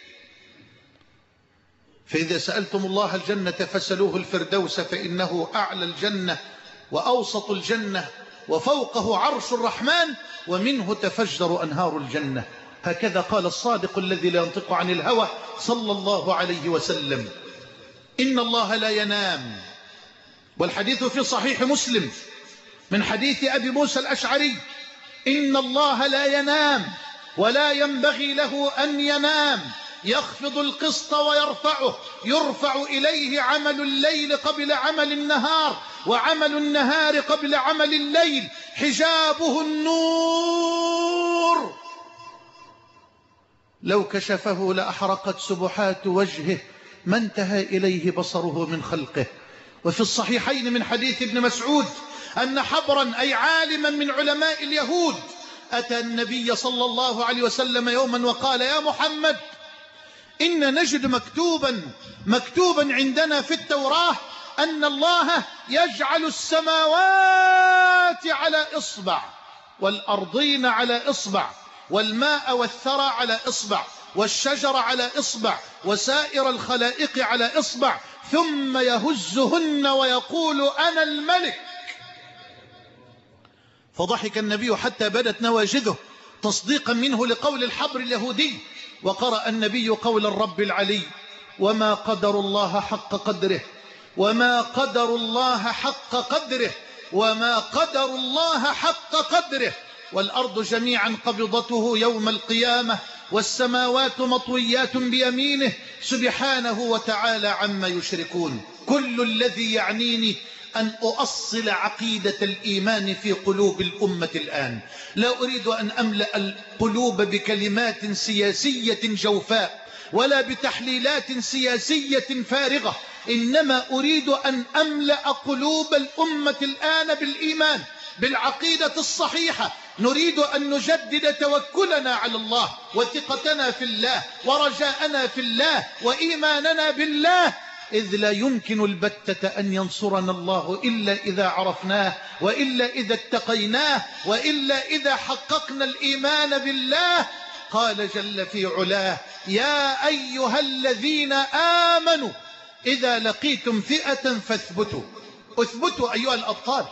فإذا سألتم الله الجنة فسلوه الفردوس فإنه أعلى الجنة وأوسط الجنة وفوقه عرش الرحمن ومنه تفجر أنهار الجنة. هكذا قال الصادق الذي لا ينطق عن الهوى صلى الله عليه وسلم. إن الله لا ينام. والحديث في صحيح مسلم من حديث أبي موسى الأشعري: إن الله لا ينام ولا ينبغي له أن ينام، يخفض القسط ويرفعه، يرفع إليه عمل الليل قبل عمل النهار وعمل النهار قبل عمل الليل، حجابه النور لو كشفه لأحرقت سبحات وجهه ما انتهى إليه بصره من خلقه. وفي الصحيحين من حديث ابن مسعود أن حبرا أي عالما من علماء اليهود أتى النبي صلى الله عليه وسلم يوما وقال: يا محمد إن نجد مكتوبا عندنا في التوراة أن الله يجعل السماوات على إصبع والأرضين على إصبع والماء والثرى على إصبع والشجر على إصبع وسائر الخلائق على إصبع ثم يهزهن ويقول: أنا الملك. فضحك النبي حتى بدت نواجذه تصديقا منه لقول الحبر اليهودي. وقرأ النبي قول الرب العلي: وما قدر الله حق قدره وما قدر الله حق قدره وما قدر الله حق قدره والأرض جميعا قبضته يوم القيامة والسماوات مطويات بيمينه سبحانه وتعالى عما يشركون. كل الذي يعنيني أن أؤصل عقيدة الإيمان في قلوب الأمة الآن. لا أريد أن أملأ القلوب بكلمات سياسية جوفاء ولا بتحليلات سياسية فارغة، إنما أريد أن أملأ قلوب الأمة الآن بالإيمان، بالعقيدة الصحيحة. نريد أن نجدد توكلنا على الله وثقتنا في الله ورجاءنا في الله وإيماننا بالله، إذ لا يمكن البتة أن ينصرنا الله إلا إذا عرفناه وإلا إذا اتقيناه وإلا إذا حققنا الإيمان بالله. قال جل في علاه: يا أيها الذين آمنوا إذا لقيتم فئة فاثبتوا. اثبتوا أيها الأبطال.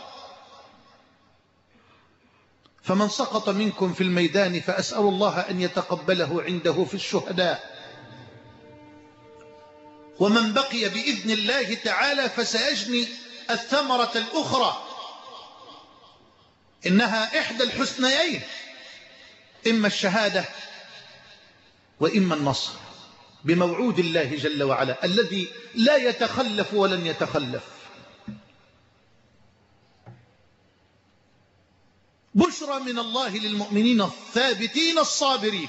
فمن سقط منكم في الميدان فأسأل الله أن يتقبله عنده في الشهداء ومن بقي بإذن الله تعالى فسيجني الثمرة الأخرى، إنها إحدى الحسنيين، إما الشهادة وإما النصر، بموعود الله جل وعلا الذي لا يتخلف ولن يتخلف. بشرى من الله للمؤمنين الثابتين الصابرين.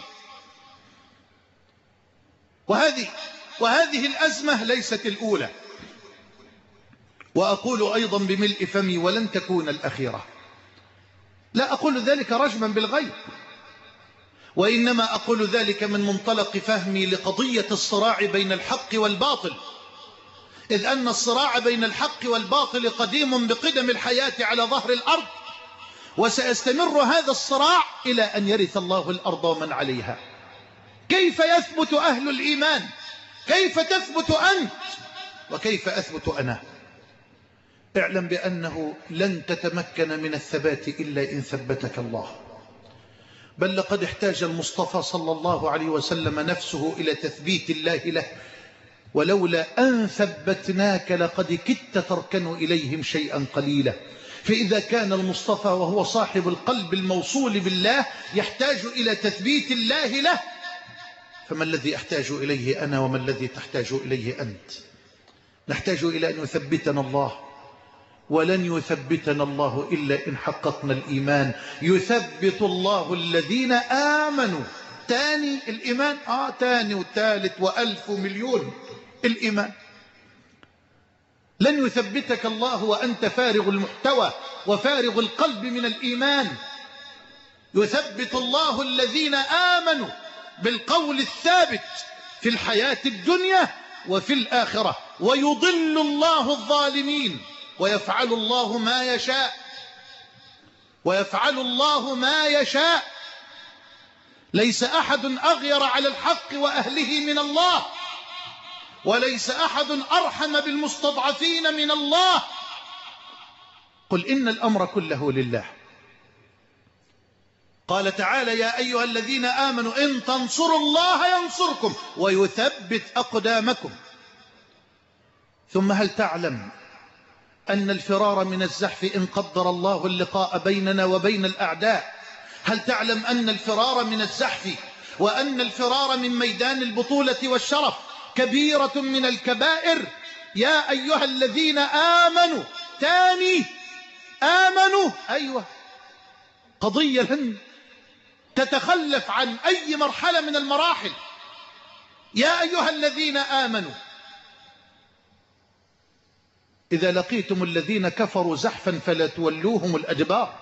وهذه الأزمة ليست الأولى، وأقول أيضا بملء فمي ولن تكون الأخيرة. لا أقول ذلك رجما بالغيب، وإنما أقول ذلك من منطلق فهمي لقضية الصراع بين الحق والباطل، إذ أن الصراع بين الحق والباطل قديم بقدم الحياة على ظهر الأرض، وسيستمر هذا الصراع إلى أن يرث الله الأرض ومن عليها. كيف يثبت أهل الإيمان؟ كيف تثبت أنت؟ وكيف أثبت أنا؟ اعلم بأنه لن تتمكن من الثبات إلا إن ثبتك الله، بل لقد احتاج المصطفى صلى الله عليه وسلم نفسه إلى تثبيت الله له، ولولا أن ثبتناك لقد كدت تركن إليهم شيئا قليلا. فإذا كان المصطفى وهو صاحب القلب الموصول بالله يحتاج إلى تثبيت الله له، فما الذي أحتاج إليه أنا وما الذي تحتاج إليه أنت؟ نحتاج إلى أن يثبتنا الله، ولن يثبتنا الله إلا إن حققنا الإيمان. يثبت الله الذين آمنوا. تاني الإيمان، تاني والثالث وألف ومليون الإيمان. لن يثبتك الله وأنت فارغ المحتوى وفارغ القلب من الإيمان. يثبت الله الذين آمنوا بالقول الثابت في الحياة الدنيا وفي الآخرة، ويضل الله الظالمين، ويفعل الله ما يشاء. ويفعل الله ما يشاء. ليس أحد أغير على الحق وأهله من الله، وليس أحد أرحم بالمستضعفين من الله. قل إن الأمر كله لله. قال تعالى: يا أيها الذين آمنوا إن تنصروا الله ينصركم ويثبت أقدامكم. ثم هل تعلم أن الفرار من الزحف إن قدر الله اللقاء بيننا وبين الأعداء؟ هل تعلم أن الفرار من الزحف وأن الفرار من ميدان البطولة والشرف كبيرة من الكبائر؟ يا أيها الذين آمنوا. تاني آمنوا، أيوة، قضية لن تتخلف عن أي مرحلة من المراحل. يا أيها الذين آمنوا إذا لقيتم الذين كفروا زحفا فلا تولوهم الأدبار،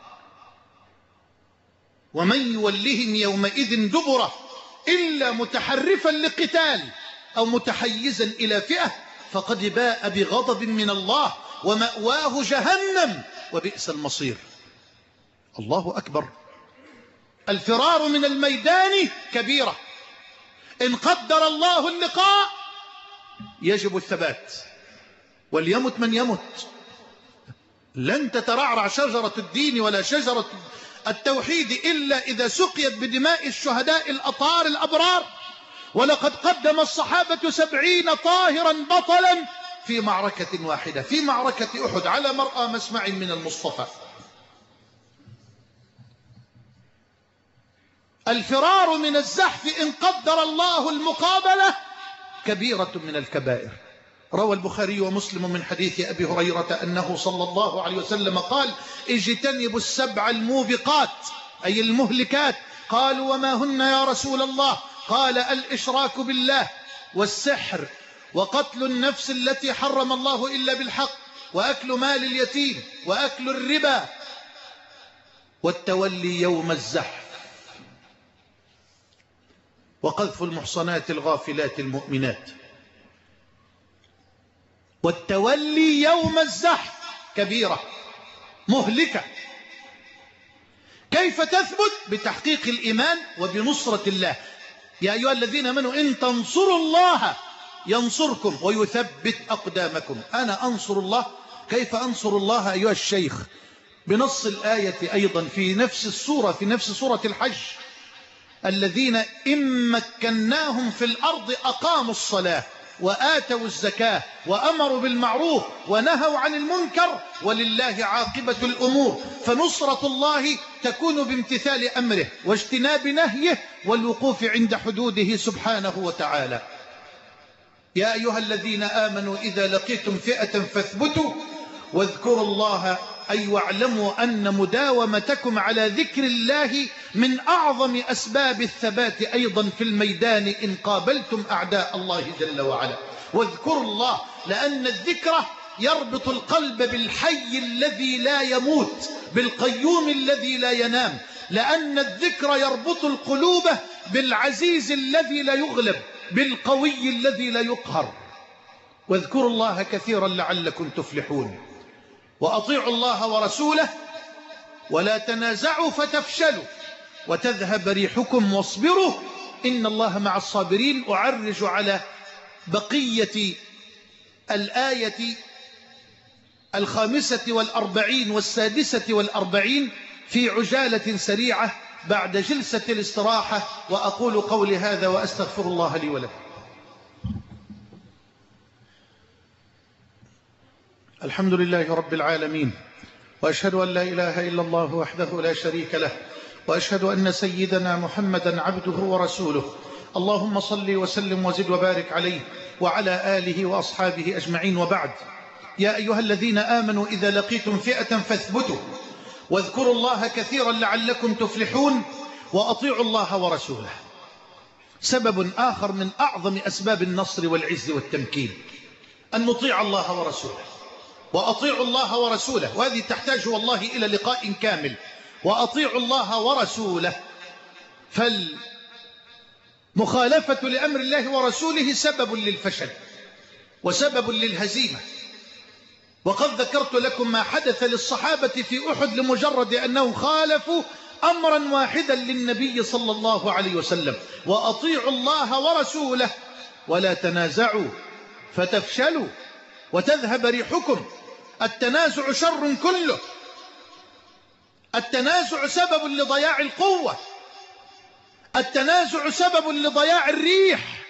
ومن يولهم يومئذ دبره إلا متحرفا لقتال أو متحيزا إلى فئة فقد باء بغضب من الله ومأواه جهنم وبئس المصير. الله أكبر. الفرار من الميدان كبيرة. إن قدر الله اللقاء يجب الثبات، وليمت من يمت. لن تترعرع شجرة الدين ولا شجرة التوحيد إلا إذا سقيت بدماء الشهداء الأطهار الأبرار. ولقد قدم الصحابة 70 طاهرا بطلا في معركة واحدة، في معركة أحد، على مرأى مسمع من المصطفى. الفرار من الزحف إن قدر الله المقابلة كبيرة من الكبائر. روى البخاري ومسلم من حديث أبي هريرة أنه صلى الله عليه وسلم قال: اجتنبوا السبع الموبقات، أي المهلكات. قالوا: وما هن يا رسول الله؟ قال: الإشراك بالله، والسحر، وقتل النفس التي حرم الله إلا بالحق، وأكل مال اليتيم، وأكل الربا، والتولي يوم الزحف، وقذف المحصنات الغافلات المؤمنات. والتولي يوم الزحف كبيرة مهلكة. كيف تثبت؟ بتحقيق الإيمان وبنصرة الله. يا أيها الذين آمنوا إن تنصروا الله ينصركم ويثبت أقدامكم. أنا أنصر الله. كيف أنصر الله أيها الشيخ؟ بنص الآية أيضا في نفس السورة، في نفس سورة الحج: الذين إن مكناهم في الأرض أقاموا الصلاة وآتوا الزكاة وأمروا بالمعروف ونهوا عن المنكر، ولله عاقبة الأمور. فنصرة الله تكون بامتثال أمره واجتناب نهيه والوقوف عند حدوده سبحانه وتعالى. يا أيها الذين آمنوا إذا لقيتم فئة فاثبتوا واذكروا الله، أي واعلموا أن مداومتكم على ذكر الله من أعظم أسباب الثبات أيضا في الميدان إن قابلتم أعداء الله جل وعلا. واذكروا الله، لأن الذكر يربط القلب بالحي الذي لا يموت، بالقيوم الذي لا ينام، لأن الذكر يربط القلوب بالعزيز الذي لا يغلب، بالقوي الذي لا يقهر. واذكروا الله كثيرا لعلكم تفلحون. وأطيعوا الله ورسوله ولا تنازعوا فتفشلوا وتذهب ريحكم واصبروا إن الله مع الصابرين. أعرج على بقية الآية 45 و46 في عجالة سريعة بعد جلسة الاستراحة، وأقول قولي هذا وأستغفر الله لي ولكم. الحمد لله رب العالمين، وأشهد أن لا إله إلا الله وحده لا شريك له، وأشهد أن سيدنا محمدا عبده ورسوله. اللهم صل وسلم وزد وبارك عليه وعلى آله وأصحابه أجمعين، وبعد. يا أيها الذين آمنوا إذا لقيتم فئة فاثبتوا واذكروا الله كثيرا لعلكم تفلحون وأطيعوا الله ورسوله. سبب آخر من أعظم أسباب النصر والعز والتمكين أن نطيع الله ورسوله. وأطيعوا الله ورسوله، وهذه تحتاج والله إلى لقاء كامل. وأطيعوا الله ورسوله، فالمخالفة لأمر الله ورسوله سبب للفشل وسبب للهزيمة. وقد ذكرت لكم ما حدث للصحابة في أحد لمجرد أنهم خالفوا أمرا واحدا للنبي صلى الله عليه وسلم. وأطيعوا الله ورسوله ولا تنازعوا فتفشلوا وتذهب ريحكم. التنازع شر كله. التنازع سبب لضياع القوة، التنازع سبب لضياع الريح.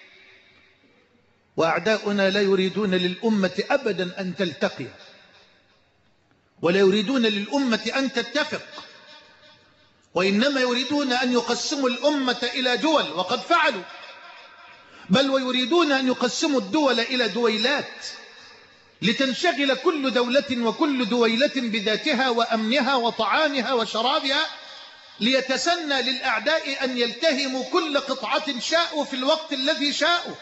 وأعداؤنا لا يريدون للأمة أبدا أن تلتقي، ولا يريدون للأمة أن تتفق، وإنما يريدون أن يقسموا الأمة إلى دول، وقد فعلوا، بل ويريدون أن يقسموا الدول إلى دويلات لتنشغل كل دولة وكل دويلة بذاتها وأمنها وطعامها وشرابها، ليتسنى للأعداء أن يلتهموا كل قطعة شاءوا في الوقت الذي شاءوا.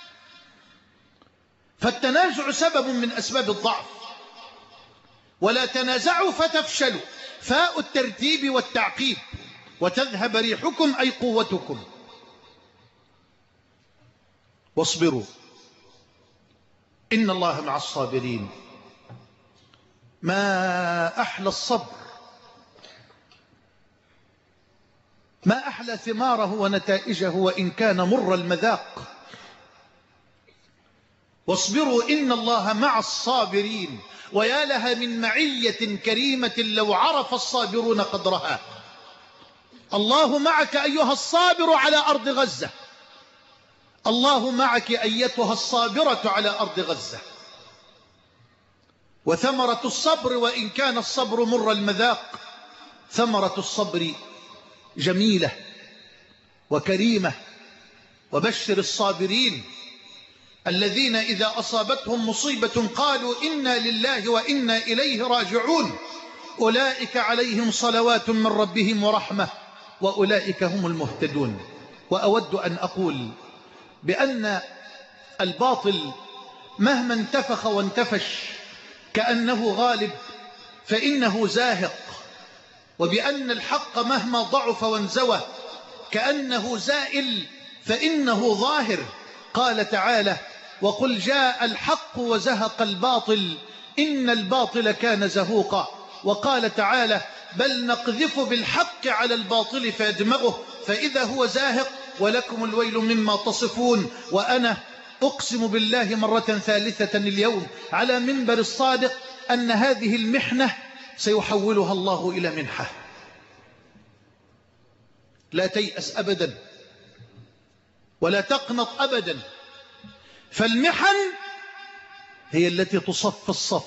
فالتنازع سبب من أسباب الضعف. ولا تنازعوا فتفشلوا، فاء الترتيب والتعقيب، وتذهب ريحكم أي قوتكم. واصبروا إن الله مع الصابرين. ما أحلى الصبر، ما أحلى ثماره ونتائجه وإن كان مر المذاق. واصبروا إن الله مع الصابرين. ويا لها من معية كريمة لو عرف الصابرون قدرها. الله معك أيها الصابر على أرض غزة، الله معك أيتها الصابرة على أرض غزة. وثمرة الصبر وإن كان الصبر مر المذاق، ثمرة الصبر جميلة وكريمة. وبشر الصابرين الذين إذا أصابتهم مصيبة قالوا إنا لله وإنا إليه راجعون، أولئك عليهم صلوات من ربهم ورحمة وأولئك هم المهتدون. وأود أن أقول بأن الباطل مهما انتفخ وانتفش كأنه غالب فإنه زاهق، وبأن الحق مهما ضعف وانزوى كأنه زائل فإنه ظاهر. قال تعالى: وقل جاء الحق وزهق الباطل إن الباطل كان زهوقا. وقال تعالى: بل نقذف بالحق على الباطل فيدمغه فإذا هو زاهق ولكم الويل مما تصفون. وأنا أقسم بالله مرة ثالثة اليوم على منبر الصادق أن هذه المحنة سيحولها الله إلى منحة. لا تيأس أبدا ولا تقنط أبدا، فالمحن هي التي تصفي الصف،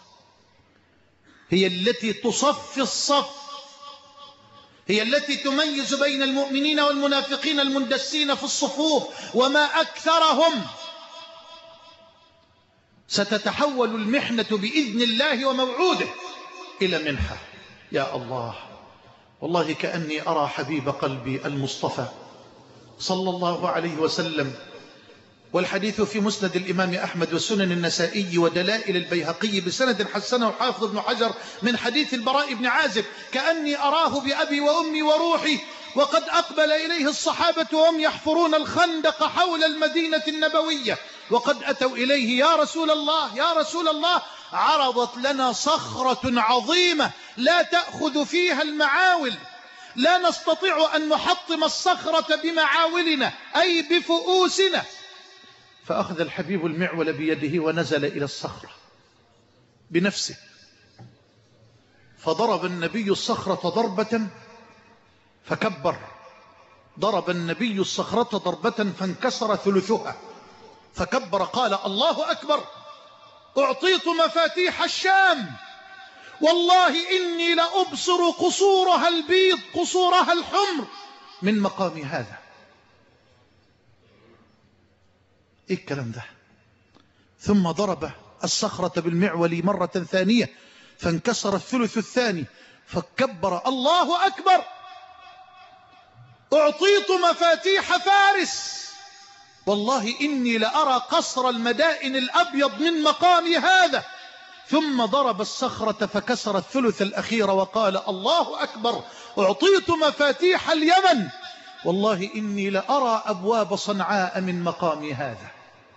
هي التي تصفي الصف، هي التي تميز بين المؤمنين والمنافقين المندسين في الصفوف وما أكثرهم. ستتحول المحنة بإذن الله وموعوده إلى منحة. يا الله، والله كأني أرى حبيب قلبي المصطفى صلى الله عليه وسلم، والحديث في مسند الإمام أحمد وسنن النسائي ودلائل البيهقي بسند حسنه حافظ ابن حجر من حديث البراء بن عازب: كأني أراه بأبي وأمي وروحي وقد أقبل إليه الصحابة وهم يحفرون الخندق حول المدينة النبوية، وقد أتوا إليه: يا رسول الله يا رسول الله، عرضت لنا صخرة عظيمة لا تأخذ فيها المعاول، لا نستطيع أن نحطم الصخرة بمعاولنا أي بفؤوسنا. فأخذ الحبيب المعول بيده ونزل إلى الصخرة بنفسه، فضرب النبي الصخرة ضربة فكبر، ضرب النبي الصخرة ضربة فانكسر ثلثها فكبر، قال: الله أكبر، أعطيت مفاتيح الشام، والله إني لأبصر قصورها البيض قصورها الحمر من مقام هذا. إيه الكلام ده؟ ثم ضرب الصخرة بالمعول مرة ثانية فانكسر الثلث الثاني فكبر: الله أكبر، أعطيت مفاتيح فارس، والله إني لأرى قصر المدائن الأبيض من مقام هذا. ثم ضرب الصخرة فكسر الثلث الأخير وقال: الله أكبر، أعطيت مفاتيح اليمن، والله إني لأرى أبواب صنعاء من مقام هذا.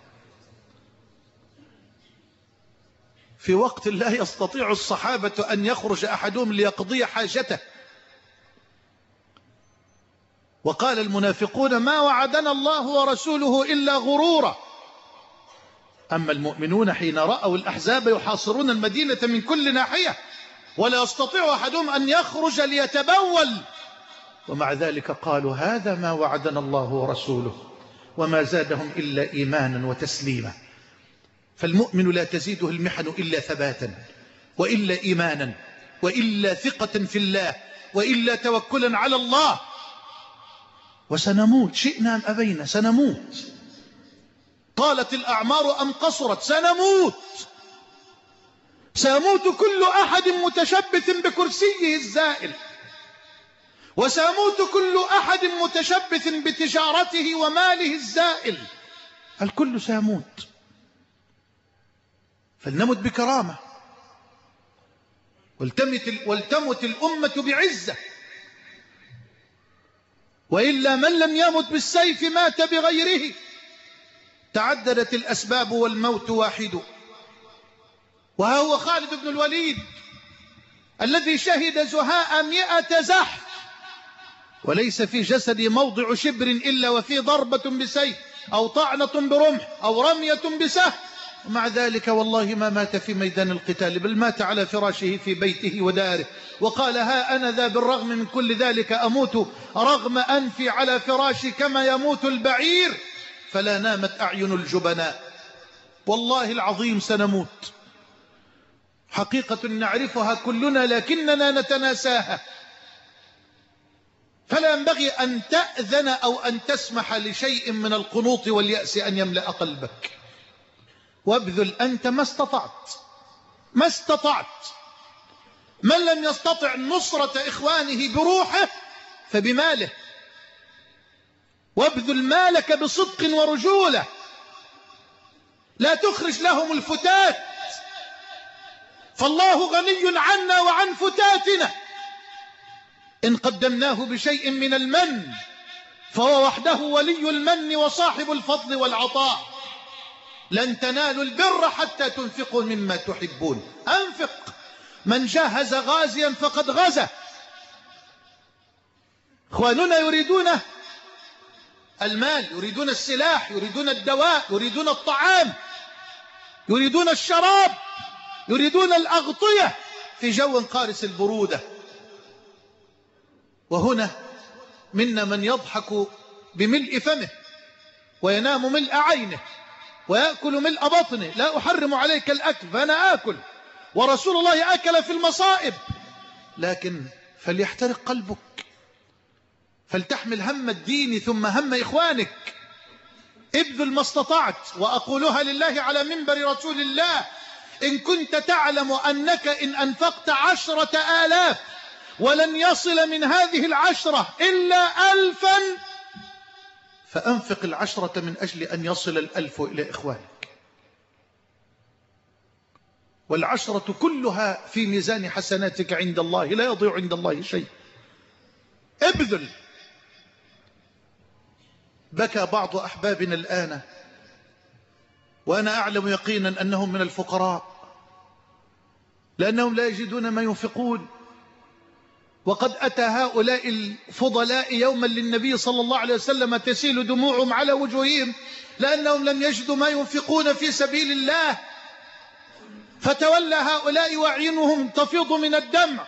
في وقت لا يستطيع الصحابة أن يخرج أحدهم ليقضي حاجته، وقال المنافقون: ما وعدنا الله ورسوله إلا غرورا. أما المؤمنون حين رأوا الأحزاب يحاصرون المدينة من كل ناحية ولا يستطيع أحدهم أن يخرج ليتبول، ومع ذلك قالوا: هذا ما وعدنا الله ورسوله، وما زادهم إلا إيمانا وتسليما. فالمؤمن لا تزيده المحن إلا ثباتا، وإلا إيمانا، وإلا ثقة في الله، وإلا توكلا على الله. وسنموت شئنا أم أبينا، سنموت، طالت الأعمار أم قصرت، سنموت، سيموت كل أحد متشبث بكرسيه الزائل، وسيموت كل أحد متشبث بتجارته وماله الزائل، الكل سيموت، فلنمت بكرامة، ولتمت الأمة بعزة، وإلا من لم يمت بالسيف مات بغيره. تعددت الأسباب والموت واحد. وها هو خالد بن الوليد الذي شهد زهاء 100 زحف، وليس في جسدي موضع شبر إلا وفيه ضربة بسيف أو طعنة برمح أو رمية بسهم، ومع ذلك والله ما مات في ميدان القتال، بل مات على فراشه في بيته وداره، وقال: ها أنا ذا بالرغم من كل ذلك أموت رغم أنفي على فراشي كما يموت البعير، فلا نامت أعين الجبناء. والله العظيم سنموت، حقيقة نعرفها كلنا لكننا نتناساها، فلا ينبغي أن تأذن أو أن تسمح لشيء من القنوط واليأس أن يملأ قلبك، وابذل أنت ما استطعت، ما استطعت. من لم يستطع نصرة إخوانه بروحه فبماله، وابذل مالك بصدق ورجولة، لا تخرج لهم الفتات، فالله غني عنا وعن فتاتنا، إن قدمناه بشيء من المن فهو وحده ولي المن وصاحب الفضل والعطاء. لن تنالوا البر حتى تنفقوا مما تحبون. أنفق. من جهز غازيا فقد غزا. إخواننا يريدون المال، يريدون السلاح، يريدون الدواء، يريدون الطعام، يريدون الشراب، يريدون الأغطية في جو قارس البرودة. وهنا منا من يضحك بملء فمه وينام ملء عينه ويأكل ملء بطنه، لا أحرم عليك الأكل فأنا آكل، ورسول الله أكل في المصائب، لكن فليحترق قلبك، فلتحمل هم الدين ثم هم إخوانك، ابذل ما استطعت. وأقولها لله على منبر رسول الله: إن كنت تعلم أنك إن أنفقت 10,000 ولن يصل من هذه 10 إلا 1000 فأنفق 10 من أجل أن يصل 1000 إلى إخوانك، وال10 كلها في ميزان حسناتك عند الله، لا يضيع عند الله شيء. ابذل. بكى بعض أحبابنا الآن وأنا أعلم يقينا أنهم من الفقراء، لأنهم لا يجدون ما ينفقون. وقد أتى هؤلاء الفضلاء يوما للنبي صلى الله عليه وسلم تسيل دموعهم على وجوههم لأنهم لم يجدوا ما ينفقون في سبيل الله، فتولى هؤلاء وأعينهم تفيض من الدمع.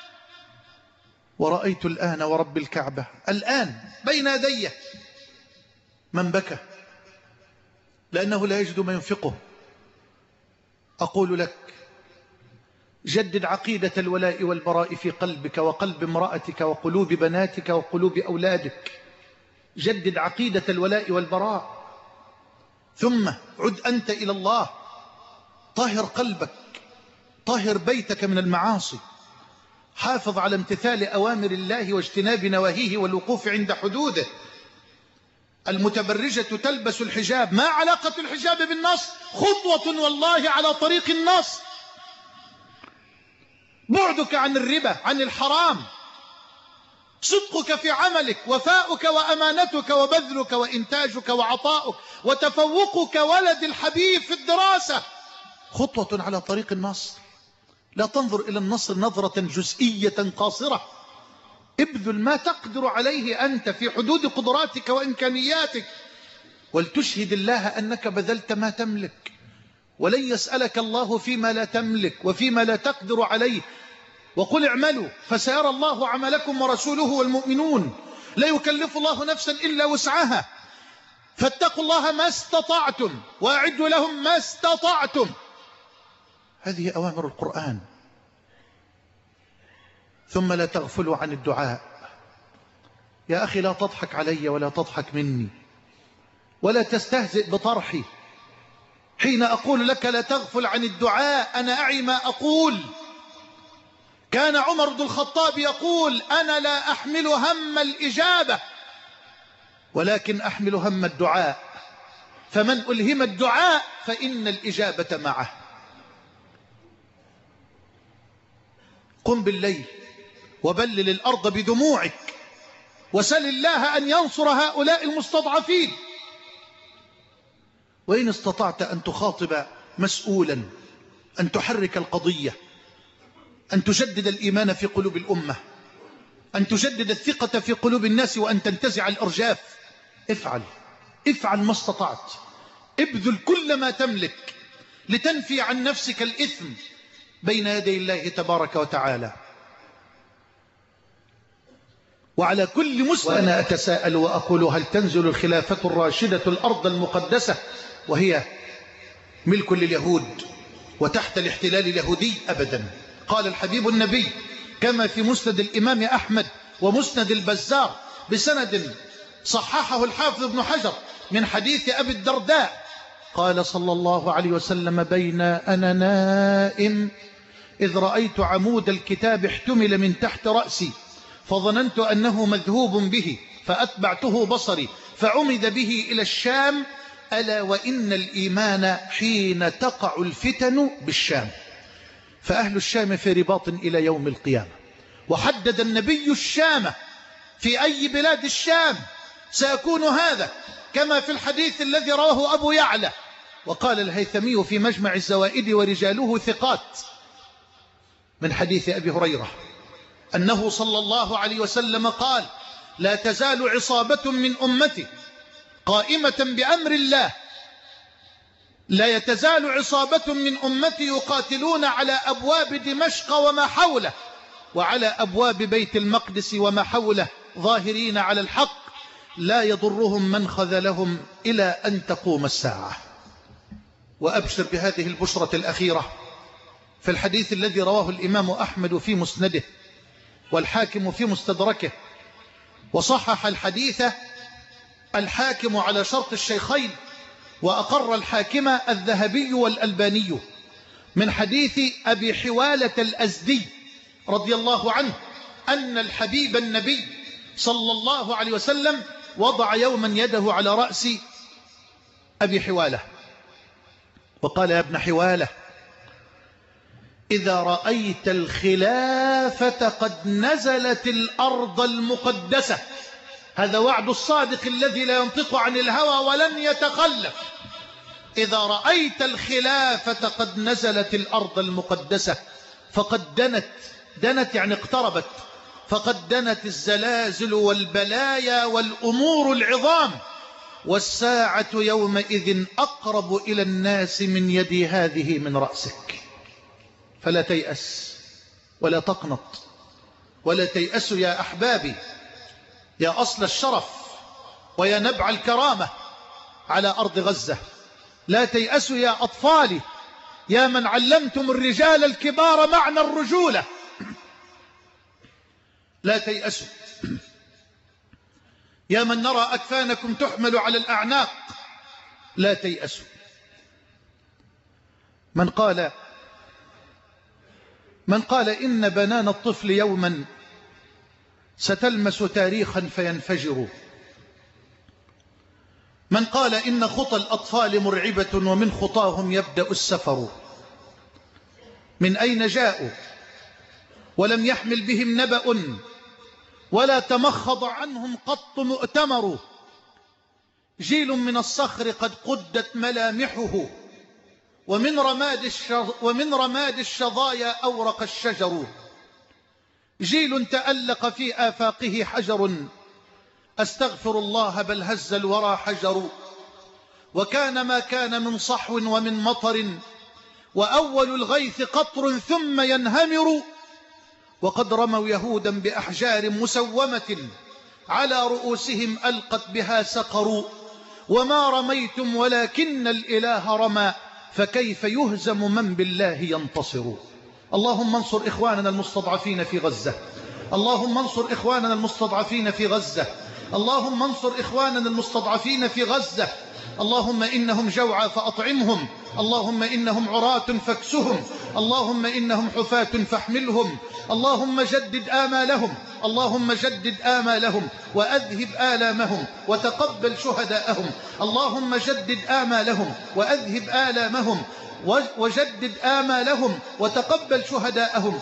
ورأيت الآن ورب الكعبة الآن بين يدي من بكى لأنه لا يجد ما ينفقه. أقول لك: جدد عقيدة الولاء والبراء في قلبك وقلب امرأتك وقلوب بناتك وقلوب أولادك. جدد عقيدة الولاء والبراء، ثم عد أنت إلى الله. طهر قلبك، طهر بيتك من المعاصي، حافظ على امتثال أوامر الله واجتناب نواهيه والوقوف عند حدوده. المتبرجة تلبس الحجاب، ما علاقة الحجاب بالنص؟ خطوة والله على طريق النص. بعدك عن الربا، عن الحرام، صدقك في عملك، وفاؤك وأمانتك وبذلك وإنتاجك وعطاؤك وتفوقك ولد الحبيب في الدراسة، خطوة على طريق النصر. لا تنظر إلى النصر نظرة جزئية قاصرة. ابذل ما تقدر عليه أنت في حدود قدراتك وإمكانياتك، ولتشهد الله أنك بذلت ما تملك، ولن يسألك الله فيما لا تملك وفيما لا تقدر عليه. وقل اعملوا فسيرى الله عملكم ورسوله والمؤمنون، لا يكلف الله نفسا إلا وسعها، فاتقوا الله ما استطعتم وأعدوا لهم ما استطعتم. هذه أوامر القرآن. ثم لا تغفلوا عن الدعاء. يا أخي لا تضحك علي ولا تضحك مني ولا تستهزئ بطرحي حين أقول لك لا تغفل عن الدعاء. أنا أعي ما أقول. كان عمر بن الخطاب يقول: أنا لا أحمل هم الإجابة ولكن أحمل هم الدعاء، فمن ألهم الدعاء فإن الإجابة معه. قم بالليل وبلل الأرض بدموعك وسل الله أن ينصر هؤلاء المستضعفين. وإن استطعت أن تخاطب مسؤولا، أن تحرك القضية، أن تجدد الإيمان في قلوب الأمة، أن تجدد الثقة في قلوب الناس، وأن تنتزع الأرجاف، افعل ما استطعت. ابذل كل ما تملك لتنفي عن نفسك الإثم بين يدي الله تبارك وتعالى. وعلى كل مسلم. وأنا أتساءل وأقول: هل تنزل الخلافة الراشدة الأرض المقدسة وهي ملك لليهود وتحت الاحتلال اليهودي؟ أبدا. قال الحبيب النبي كما في مسند الإمام أحمد ومسند البزار بسند صححه الحافظ ابن حجر من حديث أبي الدرداء، قال صلى الله عليه وسلم: بين أنا نائم إذ رأيت عمود الكتاب احتمل من تحت رأسي فظننت أنه مذهوب به فأتبعته بصري فعمد به إلى الشام، ألا وإن الإيمان حين تقع الفتن بالشام، فأهل الشام في رباط إلى يوم القيامة. وحدد النبي الشام في أي بلاد الشام سيكون هذا، كما في الحديث الذي رواه أبو يعلى. وقال الهيثمي في مجمع الزوائد ورجاله ثقات من حديث أبي هريرة أنه صلى الله عليه وسلم قال: لا تزال عصابة من أمتي قائمة بأمر الله، لا يتزال عصابة من أمتي يقاتلون على أبواب دمشق وما حوله وعلى أبواب بيت المقدس وما حوله ظاهرين على الحق لا يضرهم من خذلهم إلى أن تقوم الساعة. وأبشر بهذه البشرة الأخيرة في الحديث الذي رواه الإمام أحمد في مسنده والحاكم في مستدركه، وصحح الحديث الحاكم على شرط الشيخين، وأقر الحاكم الذهبي والألباني، من حديث أبي حوالة الأزدي رضي الله عنه أن الحبيب النبي صلى الله عليه وسلم وضع يوما يده على رأس أبي حوالة وقال: يا ابن حوالة، إذا رأيت الخلافة قد نزلت الأرض المقدسة. هذا وعد الصادق الذي لا ينطق عن الهوى ولن يتخلف. إذا رأيت الخلافة قد نزلت الأرض المقدسة فقد دنت يعني اقتربت، فقد دنت الزلازل والبلايا والأمور العظام، والساعة يومئذ أقرب إلى الناس من يدي هذه من رأسك. فلا تيأس ولا تقنط ولا تيأسوا يا أحبابي، يا أصل الشرف ويا نبع الكرامة على أرض غزة. لا تيأسوا يا أطفالي، يا من علمتم الرجال الكبار معنى الرجولة. لا تيأسوا يا من نرى أكفانكم تحمل على الأعناق. لا تيأسوا. من قال إن بنان الطفل يوما ستلمس تاريخا فينفجر. من قال إن خطى الأطفال مرعبة ومن خطاهم يبدأ السفر. من أين جاءوا ولم يحمل بهم نبأ ولا تمخض عنهم قط مؤتمر. جيل من الصخر قد قدت ملامحه ومن رماد الشظايا أورق الشجر. جيل تألق في آفاقه حجر، أستغفر الله بل هز الورى حجر. وكان ما كان من صحو ومن مطر، وأول الغيث قطر ثم ينهمر. وقد رموا يهودا بأحجار مسومة، على رؤوسهم ألقت بها سقر. وما رميتم ولكن الإله رمى، فكيف يهزم من بالله ينتصر. اللهم انصر إخواننا المستضعفين في غزة. اللهم انصر إخواننا المستضعفين في غزة. اللهم انصر إخواننا المستضعفين في غزة. اللهم إنهم جوعى فأطعمهم. اللهم إنهم عراة فاكسهم. اللهم إنهم حفاة فاحملهم. اللهم جدد آمالهم. اللهم جدد آمالهم وأذهب آلامهم وتقبل شهداءهم. اللهم جدد آمالهم وأذهب آلامهم وجدد آمالهم وتقبل شهداءهم.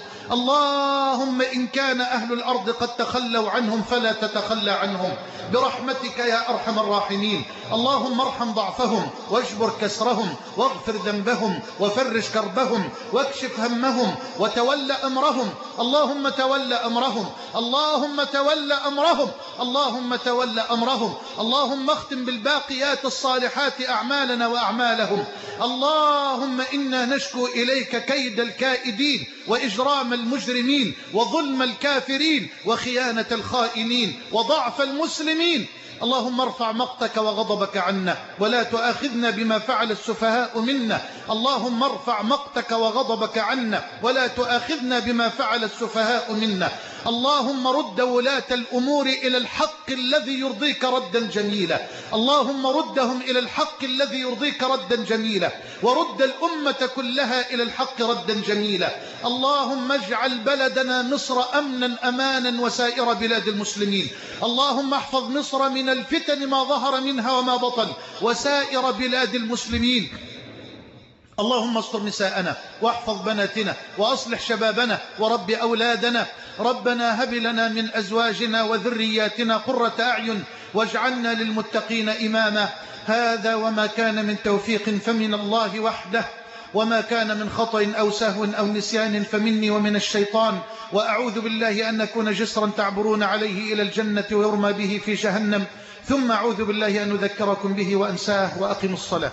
اللهم إن كان أهل الأرض قد تخلوا عنهم فلا تتخلى عنهم برحمتك يا أرحم الراحمين. اللهم ارحم ضعفهم واجبر كسرهم واغفر ذنبهم وفرج كربهم واكشف همهم وتولى أمرهم. اللهم تولى أمرهم. اللهم تولى أمرهم. اللهم تولى أمرهم. اللهم اختم بالباقيات الصالحات أعمالنا وأعمالهم. اللهم إنا نشكو إليك كيد الكائدين وإجرام المجرمين وظلم الكافرين وخيانة الخائنين وضعف المسلمين. اللهم ارفع مقتك وغضبك عنا ولا تؤاخذنا بما فعل السفهاء منا. اللهم ارفع مقتك وغضبك عنا ولا تؤاخذنا بما فعل السفهاء منا. اللهم رد ولاة الأمور إلى الحق الذي يرضيك ردا جميلا. اللهم ردهم إلى الحق الذي يرضيك ردا جميلا، ورد الأمة كلها إلى الحق ردا جميلا. اللهم اجعل بلدنا مصر أمنا أمانا وسائر بلاد المسلمين. اللهم احفظ مصر من الفتن ما ظهر منها وما بطن وسائر بلاد المسلمين. اللهم استر نساءنا واحفظ بناتنا وأصلح شبابنا ورب أولادنا. ربنا هب لنا من أزواجنا وذرياتنا قرة أعين واجعلنا للمتقين إماما. هذا وما كان من توفيق فمن الله وحده، وما كان من خطأ أو سهو أو نسيان فمني ومن الشيطان. وأعوذ بالله أن نكون جسرا تعبرون عليه إلى الجنة ويرمى به في جهنم. ثم أعوذ بالله أن أذكركم به وأنساه. وأقم الصلاة.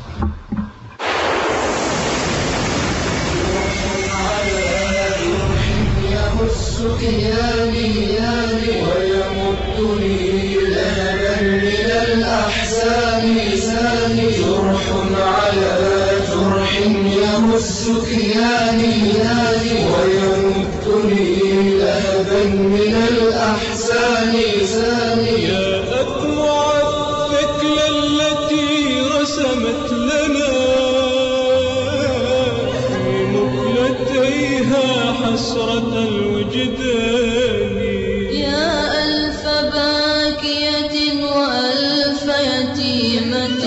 ويمدني لهبا من الأحزان جرح على السكيان ويمدني لهبا من الأحسان يا أدمع الثكل التي رسمت لنا في مقلتيها حسرة الوجدان يا ألف باكية وألف يتيمة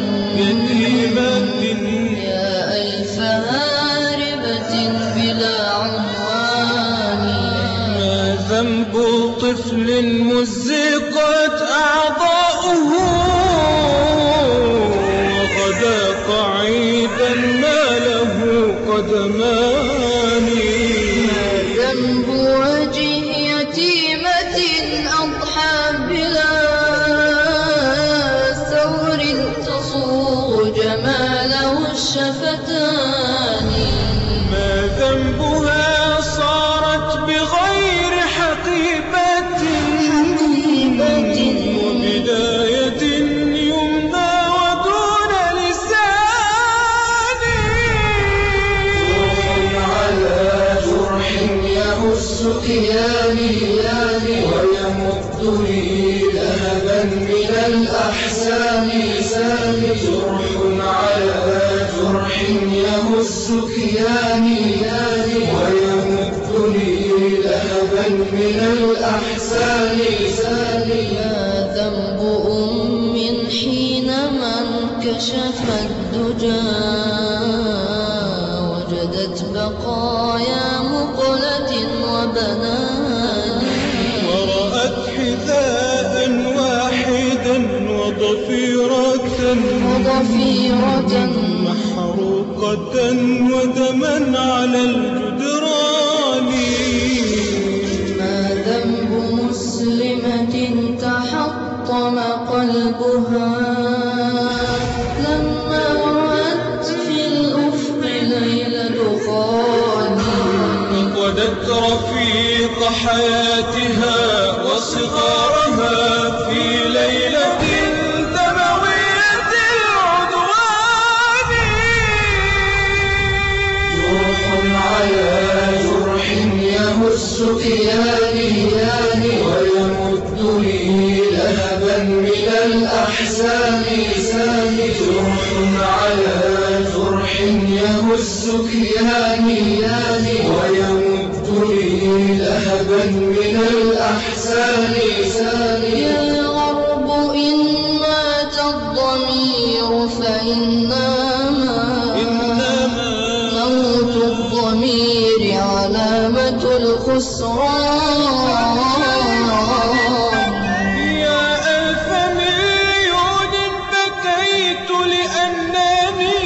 يا ألف هاربة بلا عنوان ما ذنب طفل مزقت أعضاؤه وغدا قعيدا ما له قدمان ما ذنب وجه يتيمة أضحى بلا ثور تصوغ جماله الشفتان ما ذنبها صارت بغير حقيبة وبداية يمنى ودون لسان جرح على جرح يهز كياني ويمدني لهبا من الأحسان جرح على جرح يهز كياني ويمدني لهبا من الأحسان يا ذنب حينما انكشف الدجى وجدت بقايا مقلة وبنان ورأت حذاء واحدا وضفيرة محروقة ودما على الجدران ما ذنب مسلمة تحطم قلبها لما رأت في الأفق ليل دخان فقدت رفيق حياتها وصغارها في ليلة دموية العدوان جرح على جرح يهز كياني ويمدني لهبا من الأحسان جرح على جرح يهز كياني ويمدني لهبا من الأحسان يا غرب إن مات الضمير فإنما موت الضمير علامة الخسران يا ألف مليون بكيت لأنني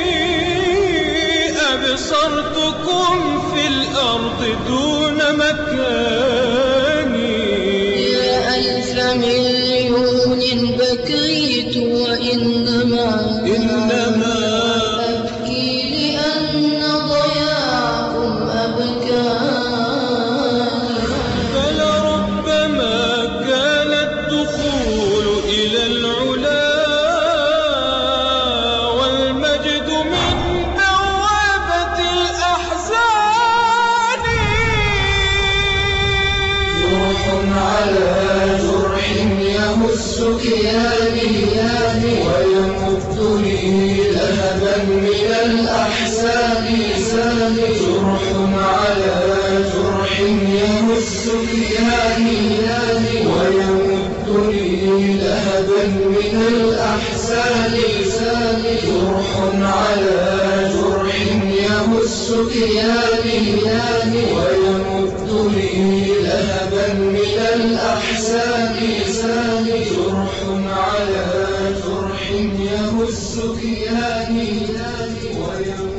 أبصرتكم في الأرض دون مكاني يا ألف مليون بكيت وإنما أبكي لأن ضياعكم أبكاني فلربما كان الدخول إلى العلا والمجد من بوابة الأحزان جرح على جرح يهز كياني ويمدني لهبا من الأحسان جرح على جرح يهز كياني ويمدني لهبا من الأحسان جرح على جرح يهز كياني ويمدني لهبا من الأحسان جرح على جرح يهز كياني